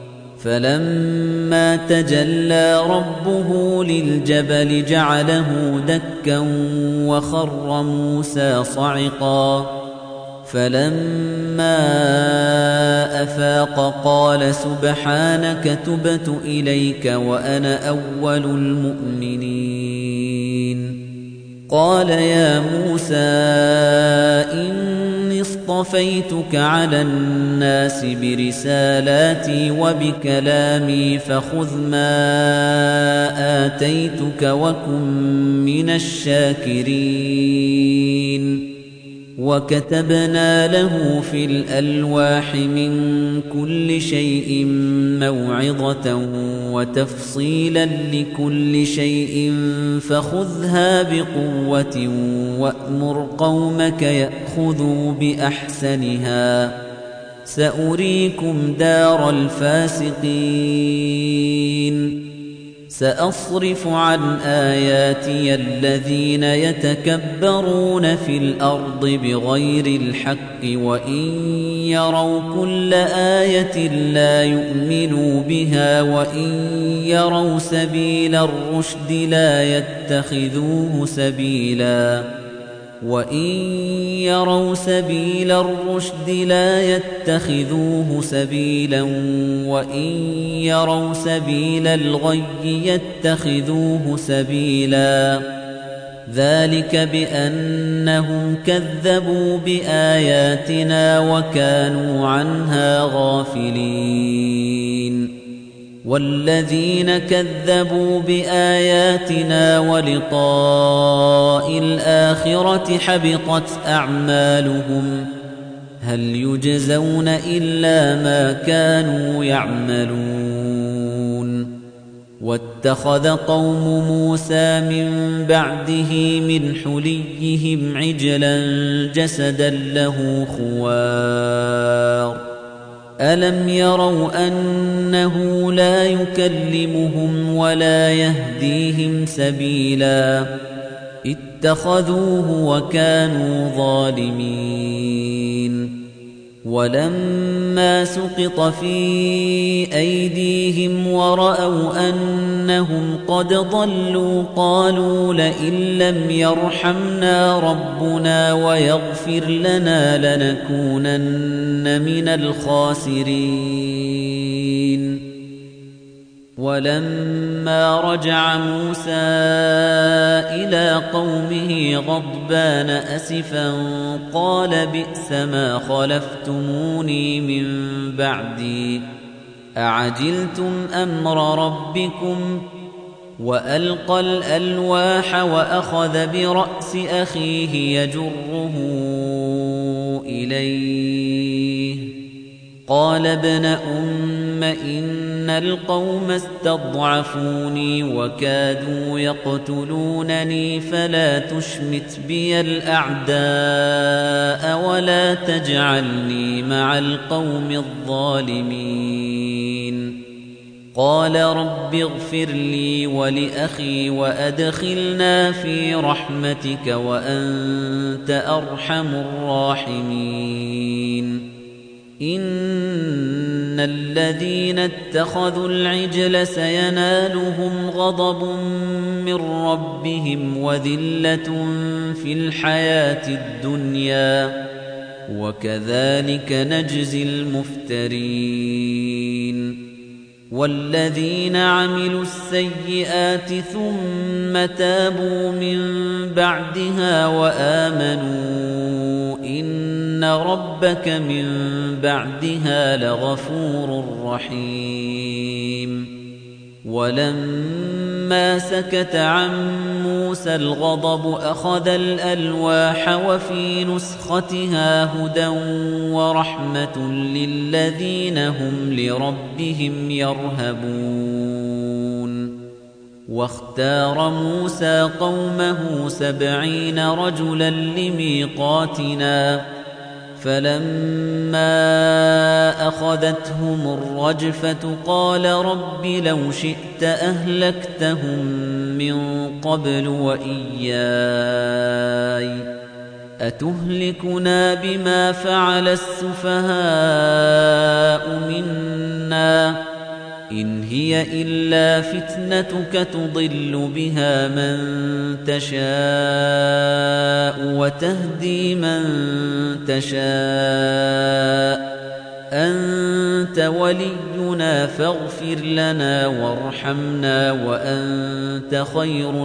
فلما تجلى ربه للجبل جعله دكا وخر موسى صعقا فلما أفاق قال سبحانك تبت إليك وأنا أول المؤمنين قال يا موسى إني اصطفيتك على الناس برسالاتي وبكلامي فخذ ما آتيتك وكن من الشاكرين وكتبنا له في الألواح من كل شيء موعظة وتفصيلا لكل شيء فخذها بقوة وأمر قومك يأخذوا بأحسنها سأريكم دار الفاسقين سأصرف عن آياتي الذين يتكبرون في الأرض بغير الحق وإن يروا كل آية لا يؤمنوا بها وإن يروا سبيل الرشد لا يتخذوه سبيلا وإن يروا سبيل الرشد لا يتخذوه سبيلا وإن يروا سبيل الغي يتخذوه سبيلا ذلك بأنهم كذبوا بآياتنا وكانوا عنها غافلين والذين كذبوا بآياتنا ولقاء الآخرة حبطت أعمالهم هل يجزون إلا ما كانوا يعملون واتخذ قوم موسى من بعده من حليهم عجلا جسدا له خوار ألم يروا أنه لا يكلمهم ولا يهديهم سبيلا اتخذوه وكانوا ظالمين ولما سقط في أيديهم ورأوا أنهم قد ضلوا قالوا لئن لم يرحمنا ربنا ويغفر لنا لنكونن من الخاسرين ولما رجع موسى إلى قومه غضبان أسفا قال بئس ما خلفتموني من بعدي أعجلتم أمر ربكم وألقى الألواح وأخذ برأس أخيه يجره إليه قال ابن أم إن القوم استضعفوني وكادوا يقتلونني فلا تشمت بي الأعداء ولا تجعلني مع القوم الظالمين قال رب اغفر لي ولأخي وأدخلنا في رحمتك وأنت أرحم الراحمين إن الذين اتخذوا العجل سينالهم غضب من ربهم وذلة في الحياة الدنيا وكذلك نجزي المفترين والذين عملوا السيئات ثم تابوا من بعدها وآمنوا إن ربك من بعدها لغفور رحيم ولما سكت عن موسى الغضب أخذ الألواح وفي نسختها هدى ورحمة للذين هم لربهم يرهبون واختار موسى قومه 70 رجلا لميقاتنا فلما أخذتهم الرجفة قال رب لو شئت أهلكتهم من قبل وإياي أتهلكنا بما فعل السفهاء منا إن هي إلا فتنتك تضل بها من تشاء وتهدي من تشاء أنت ولينا فاغفر لنا وارحمنا وأنت خير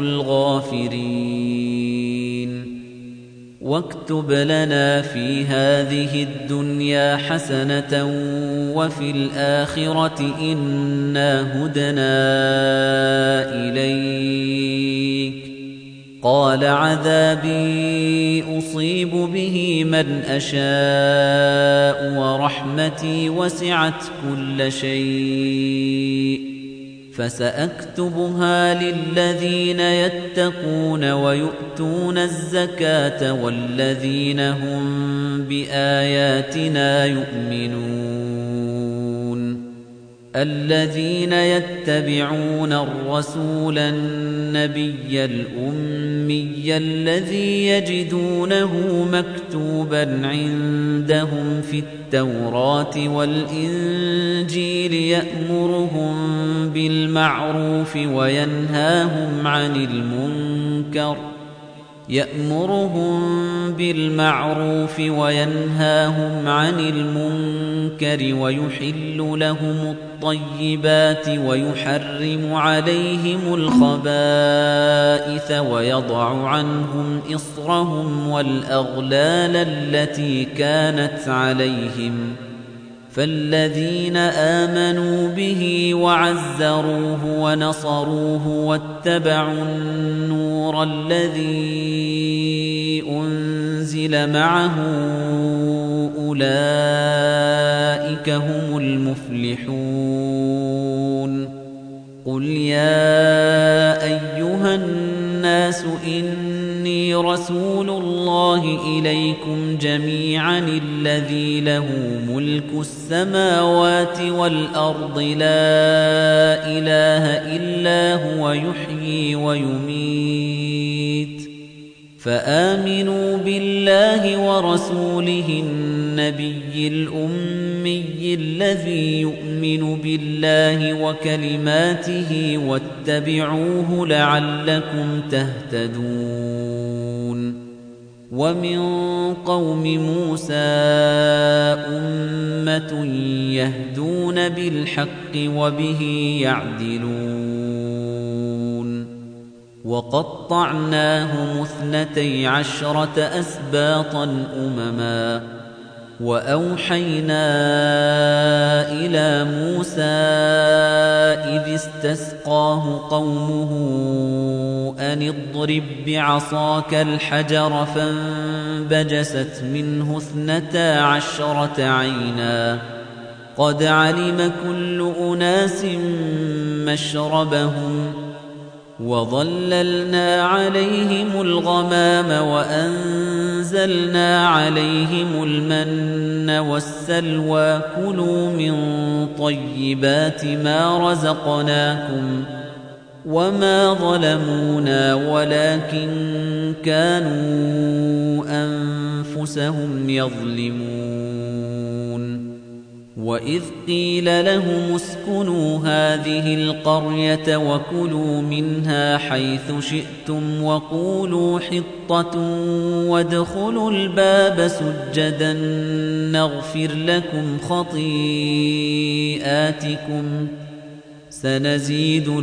الغافرين واكتب لنا في هذه الدنيا حسنة وفي الآخرة إنا هدنا إليك قال عذابي أصيب به من أشاء ورحمتي وسعت كل شيء فسأكتبها للذين يتقون ويؤتون الزكاة والذين هم بآياتنا يؤمنون الذين يتبعون الرسول النبي الأمي الذي يجدونه مكتوبا عندهم في التوراة والإنجيل يأمرهم بالمعروف وينهاهم عن المنكر ويحل لهم الطيبات ويحرم عليهم الخبائث ويضع عنهم إصرهم والأغلال التي كانت عليهم فالذين آمنوا به وعزروه ونصروه واتبعوا النور الذي أنزل معه أولئك هم المفلحون قل يا أيها الناس إني رسول الله إليكم جميعا الذي له ملك السماوات والأرض لا إله إلا هو يحيي ويميت فآمنوا بالله ورسوله النبي الأمي الذي يؤمن بالله وكلماته واتبعوه لعلكم تهتدون ومن قوم موسى أمة يهدون بالحق وبه يعدلون وقطعناهم 12 أسباطا أمما وأوحينا إلى موسى إذ استسقاه قومه أن اضرب بعصاك الحجر فانبجست منه 12 عينا قد علم كل أناس مشربهم وظللنا عليهم الغمام وأنزلنا عليهم المن والسلوى كلوا من طيبات ما رزقناكم وما ظلمونا ولكن كانوا أنفسهم يظلمون وإذ قيل لهم اسكنوا هذه القرية وكلوا منها حيث شئتم وقولوا حطة وادخلوا الباب سجدا نغفر لكم خطيئاتكم سنزيد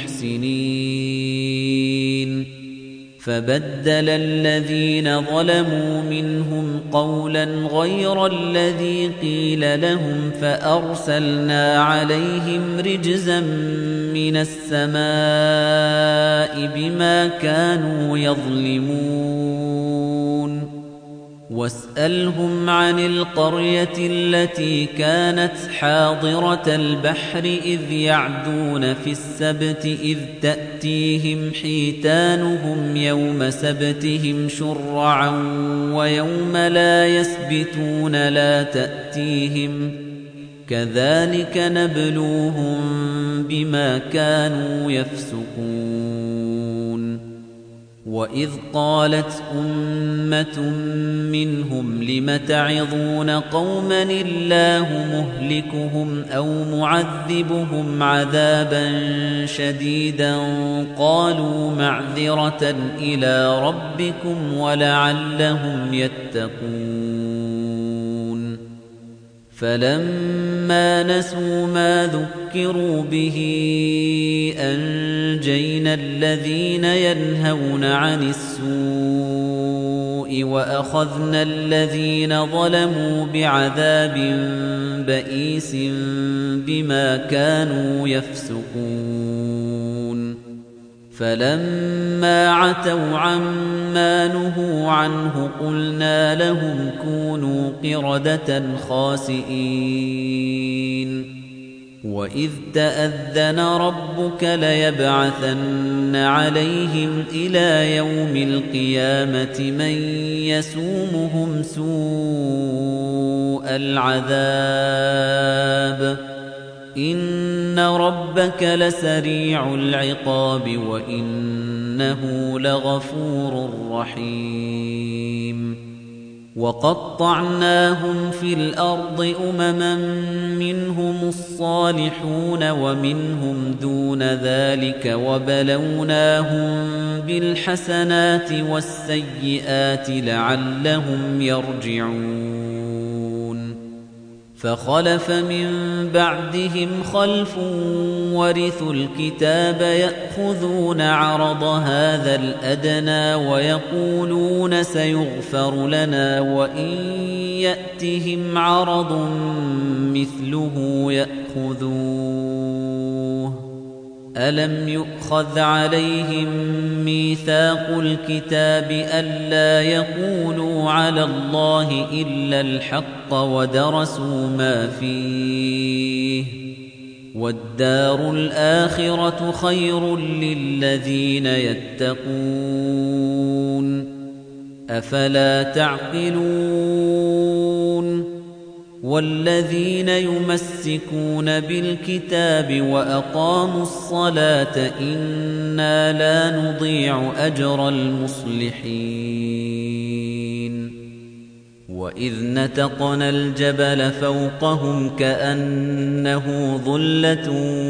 المحسنين فبدل الذين ظلموا منهم قولا غير الذي قيل لهم فأرسلنا عليهم رجزا من السماء بما كانوا يظلمون واسألهم عن القرية التي كانت حاضرة البحر إذ يعدون في السبت إذ تأتيهم حيتانهم يوم سبتهم شرعا ويوم لا يسبتون لا تأتيهم كذلك نبلوهم بما كانوا يفسقون وإذ قالت أمة منهم لم تعظون قوما الله مهلكهم أو معذبهم عذابا شديدا قالوا معذرة إلى ربكم ولعلهم يتقون فلما نسوا ما ذكروا به أنجينا الذين ينهون عن السوء وأخذنا الذين ظلموا بعذاب بئيس بما كانوا يفسقون فلما عتوا عما نهوا عنه قلنا لهم كونوا قردة خاسئين وإذ تأذن ربك ليبعثن عليهم إلى يوم القيامة من يسومهم سوء العذاب إن ربك لسريع العقاب وإنه لغفور رحيم وقطعناهم في الأرض أمما منهم الصالحون ومنهم دون ذلك وبلوناهم بالحسنات والسيئات لعلهم يرجعون فخلف من بعدهم خلف ورثوا الكتاب يأخذون عرض هذا الأدنى ويقولون سيغفر لنا وإن يأتهم عرض مثله يأخذوه ألم يؤخذ عليهم ميثاق الكتاب ألا يقولوا على الله إلا الحق ودرسوا ما فيه والدار الآخرة خير للذين يتقون أفلا تعقلون والذين يمسكون بالكتاب وأقاموا الصلاة إنا لا نضيع أجر المصلحين وإذ نتقنا الجبل فوقهم كأنه ظلة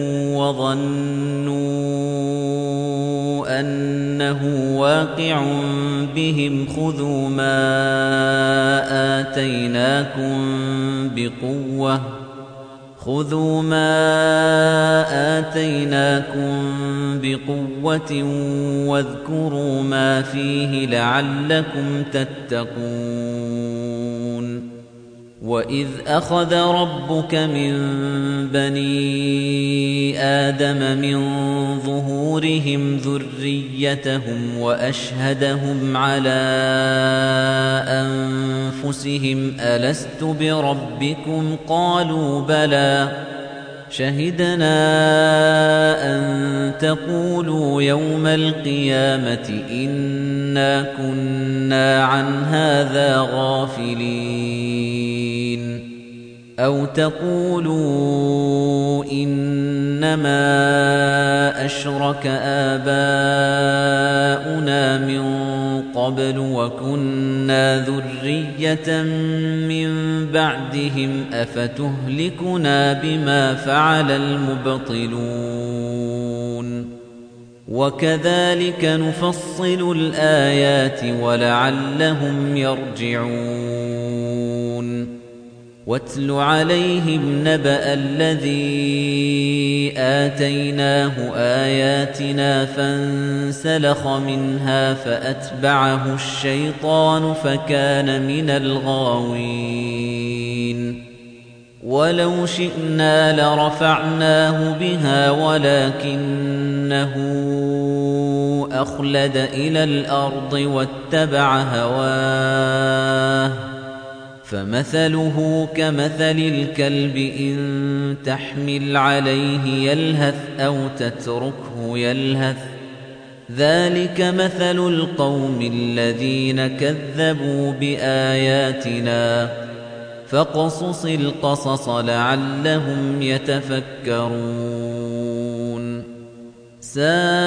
وظنوا أنه واقع بهم خذوا ما آتيناكم بقوة واذكروا ما فيه لعلكم تتقون وَإِذْ أَخَذَ رَبُّكَ مِنْ بَنِي آدَمَ مِنْ ظُهُورِهِمْ ذُرِّيَّتَهُمْ وَأَشْهَدَهُمْ عَلَى أَنفُسِهِمْ أَلَسْتُ بِرَبِّكُمْ قَالُوا بَلَى شَهِدْنَا أَن تَقُولُوا يَوْمَ الْقِيَامَةِ إِنَّا كُنَّا عَنْ هَذَا غَافِلِينَ أَوْ تَقُولُوا إِنَّمَا أَشْرَكَ آبَاؤُنَا مِن قَبْلُ وَكُنَّا ذُرِّيَّةً مِّن بَعْدِهِمْ أَفَتُهْلِكُنَا بِمَا فَعَلَ الْمُبْطِلُونَ وَكَذَلِكَ نُفَصِّلُ الْآيَاتِ وَلَعَلَّهُمْ يَرْجِعُونَ وَاتْلُ عَلَيْهِمْ نَبَأَ الَّذِي آتَيْنَاهُ آيَاتِنَا فَانسَلَخَ مِنْهَا فَأَتْبَعَهُ الشَّيْطَانُ فَكَانَ مِنَ الْغَاوِينَ وَلَوْ شِئْنَا لَرَفَعْنَاهُ بِهَا وَلَكِنَّهُ أَخْلَدَ إِلَى الْأَرْضِ وَاتَّبَعَ هَوَاهُ فَمَثَلُهُ كَمَثَلِ الْكَلْبِ إِن تَحْمِلْ عَلَيْهِ يَلْهَثْ أَوْ تَتْرُكْهُ يَلْهَث ذَلِكَ مَثَلُ الْقَوْمِ الَّذِينَ كَذَّبُوا بِآيَاتِنَا فَاقْصُصِ الْقَصَصَ لَعَلَّهُمْ يَتَفَكَّرُونَ سَاءَ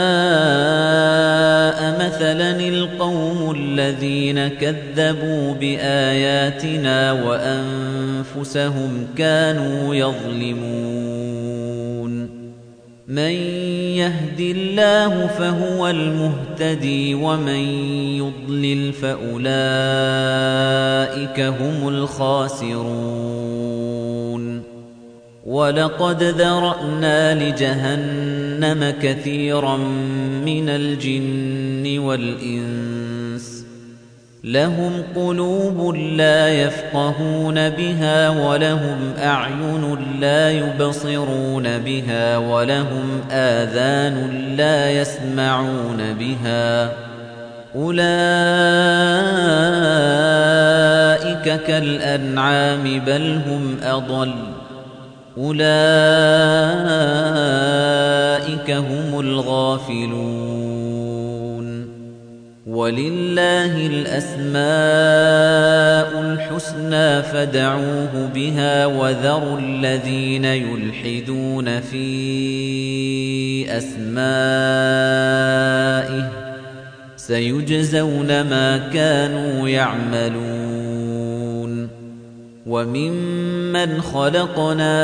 مَثَلًا الْقَوْمُ الَّذِينَ كَذَّبُوا بِآيَاتِنَا وَأَنفُسَهُمْ كَانُوا يَظْلِمُونَ مَن يَهْدِ اللَّهُ فَهُوَ الْمُهْتَدِي وَمَن يُضْلِلْ فَأُولَئِكَ هُمُ الْخَاسِرُونَ وَلَقَدْ ذَرَأْنَا لِجَهَنَّمَ كَثِيرًا مِنَ الْجِنِّ وَالْإِنسِ لَهُمْ قُلُوبٌ لَّا يَفْقَهُونَ بِهَا وَلَهُمْ أَعْيُنٌ لَّا يُبْصِرُونَ بِهَا وَلَهُمْ آذَانٌ لَّا يَسْمَعُونَ بِهَا أُولَئِكَ كَالْأَنْعَامِ بَلْ هُمْ أَضَلُّ أُولَئِكَ هُمُ الْغَافِلُونَ وَلِلَّهِ الْأَسْمَاءُ الْحُسْنَى فَادْعُوهُ بِهَا وَذَرُوا الَّذِينَ يُلْحِدُونَ فِي أَسْمَائِهِ سَيُجْزَوْنَ مَا كَانُوا يَعْمَلُونَ وَمِمَّنْ خَلَقْنَا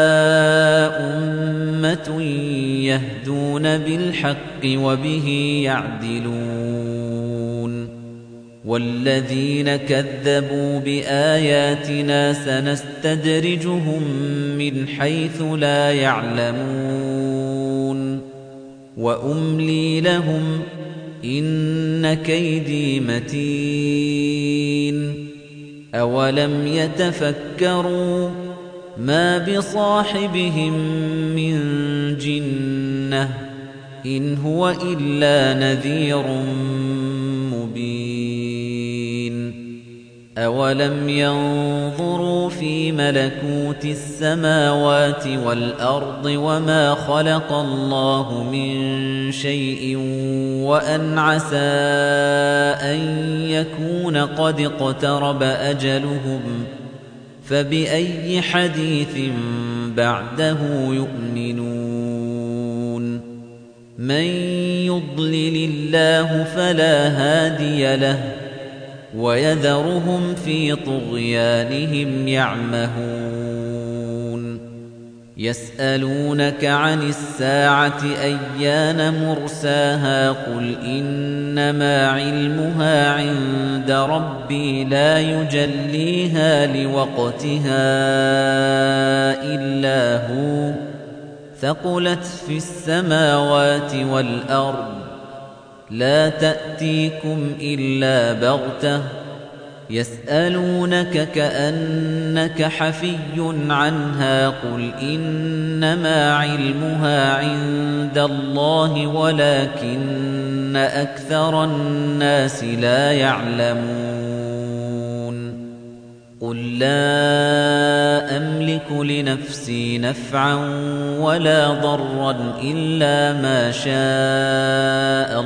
أُمَّةٌ يَهْدُونَ بِالْحَقِّ وَبِهِ يَعْدِلُونَ وَالَّذِينَ كَذَّبُوا بِآيَاتِنَا سَنَسْتَدْرِجُهُم مِّنْ حَيْثُ لَا يَعْلَمُونَ وَأُمْلِي لَهُمْ إِنَّ كَيْدِي مَتِينٌ أَوَلَمْ يَتَفَكَّرُوا مَا بِصَاحِبِهِم مِّن جِنَّةٍ إِنْ هُوَ إِلَّا نَذِيرٌ مُّبِينٌ أَوَلَمْ يَنظُرُوا فِي مَلَكُوتِ السَّمَاوَاتِ وَالْأَرْضِ وَمَا خَلَقَ اللَّهُ مِن شَيْءٍ وَأَنْ عَسَىٰ أَن يَكُونَ قَدِ اقْتَرَبَ أَجَلُهُمْ فَبِأَيِّ حَدِيثٍ بَعْدَهُ يُؤْمِنُونَ مَن يُضْلِلِ اللَّهُ فَلَا هَادِيَ لَهُ وَيَذَرُهُمْ فِي طُغْيَانِهِمْ يَعْمَهُونَ يَسْأَلُونَكَ عَنِ السَّاعَةِ أَيَّانَ مُرْسَاهَا قُلْ إِنَّمَا عِلْمُهَا عِندَ رَبِّي لَا يُجَلِّيهَا لِوَقْتِهَا إِلَّا هُوَ ثَقُلَتْ فِي السَّمَاوَاتِ وَالْأَرْضِ لَا تَأْتِيكُمْ إِلَّا بَغْتَةً يسألونك كأنك حفي عنها قل إنما علمها عند الله ولكن أكثر الناس لا يعلمون قل لا أملك لنفسي نفعا ولا ضرا إلا ما شاء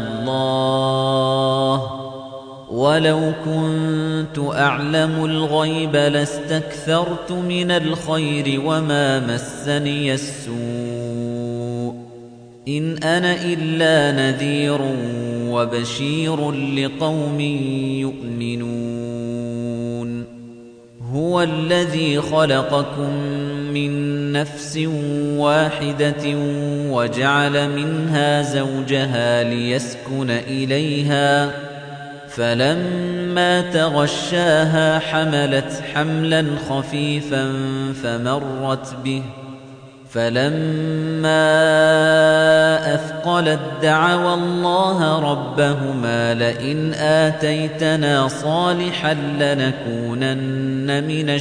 الله ولو كنت أعلم الغيب لاستكثرت من الخير وما مسني السوء إن أنا إلا نذير وبشير لقوم يؤمنون هو الذي خلقكم من نفس واحدة وجعل منها زوجها ليسكن إليها فلما تغشاها حملت حملا خفيفا فمرت به فلما أثقلت دعوا الله ربهما لئن آتيتنا صالحا لنكونن من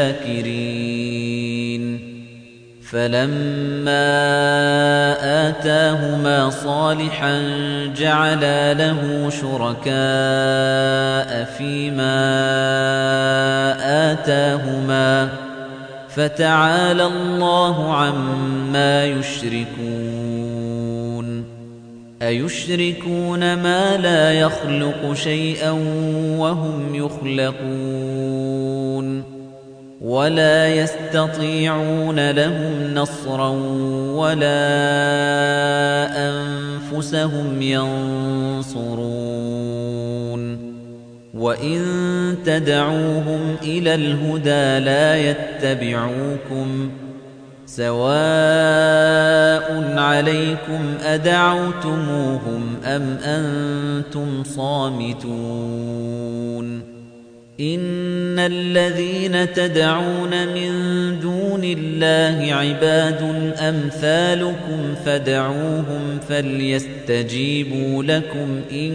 الشاكرين فلما آتاهما صالحا جعلا له شركاء فيما آتاهما فتعالى الله عما يشركون أيشركون ما لا يخلق شيئا وهم يخلقون ولا يستطيعون لهم نصرا ولا أنفسهم ينصرون وإن تدعوهم إلى الهدى لا يتبعوكم سواء عليكم أدعوتموهم أم أنتم صامتون إن الذين تدعون من دون الله عباد أمثالكم فدعوهم فليستجيبوا لكم إن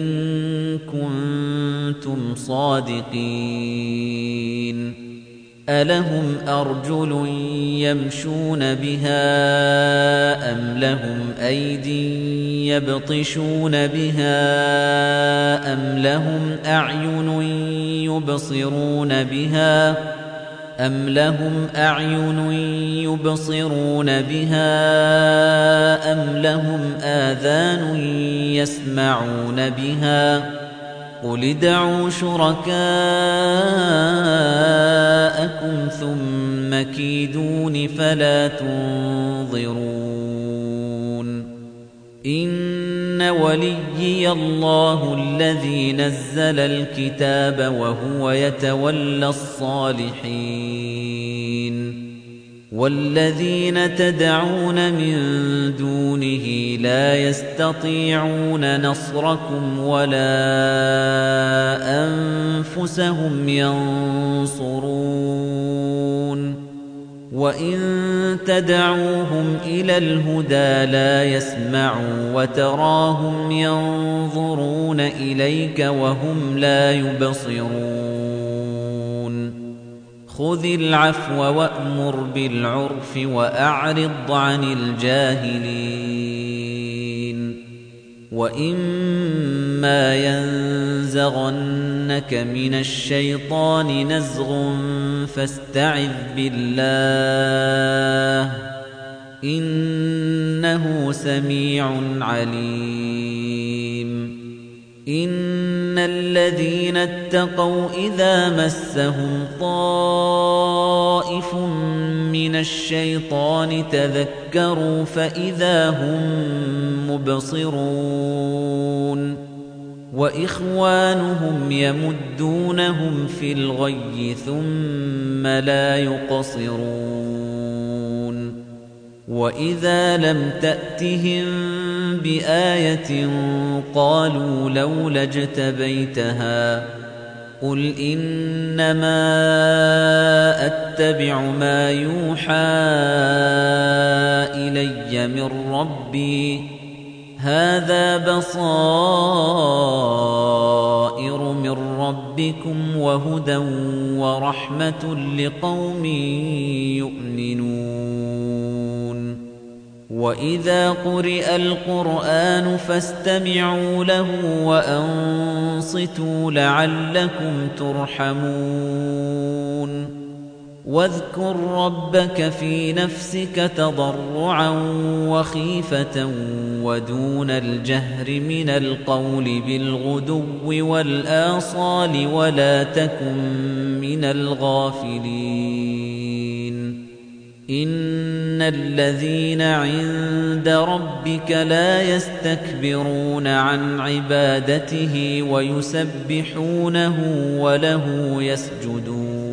كنتم صادقين ألهم أرجل يمشون بها أم لهم أيدي يبطشون بها أم لهم أعين يبصرون بها أم لهم أعين يبصرون بها أم لهم آذان يسمعون بها قل ادعوا شركاءكم ثم كيدون فلا تنظرون إن وليي الله الذي نزل الكتاب وهو يتولى الصالحين والذين تدعون من دونه لا يستطيعون نصركم ولا أنفسهم ينصرون وإن تدعوهم إلى الهدى لا يسمعوا وتراهم ينظرون إليك وهم لا يبصرون خذ العفو وأمر بالعرف وأعرض عن الجاهلين وإما ينزغنك من الشيطان نزغ فاستعذ بالله إنه سميع عليم إن الذين اتقوا إذا مسهم طائف من الشيطان تذكروا فإذا هم مبصرون وإخوانهم يمدونهم في الغي ثم لا يقصرون وإذا لم تأتهم بآية قالوا لولا اجتبيتها قل إنما أتبع ما يوحى إلي من ربي هذا بصائر من ربي رَبِّكُمْ وَهُدًى وَرَحْمَةٌ لِقَوْمٍ يُؤْمِنُونَ وَإِذَا قُرِئَ الْقُرْآنُ فَاسْتَمِعُوا لَهُ وَأَنصِتُوا لَعَلَّكُمْ تُرْحَمُونَ وَاذْكُر رَّبَّكَ فِي نَفْسِكَ تَضَرُّعًا وَخِيفَةً وَدُونَ الْجَهْرِ مِنَ الْقَوْلِ بِالْغُدُوِّ وَالْآصَالِ وَلَا تَكُن مِّنَ الْغَافِلِينَ إِنَّ الَّذِينَ عِندَ رَبِّكَ لَا يَسْتَكْبِرُونَ عَنْ عِبَادَتِهِ وَيُسَبِّحُونَهُ وَلَهُ يَسْجُدُونَ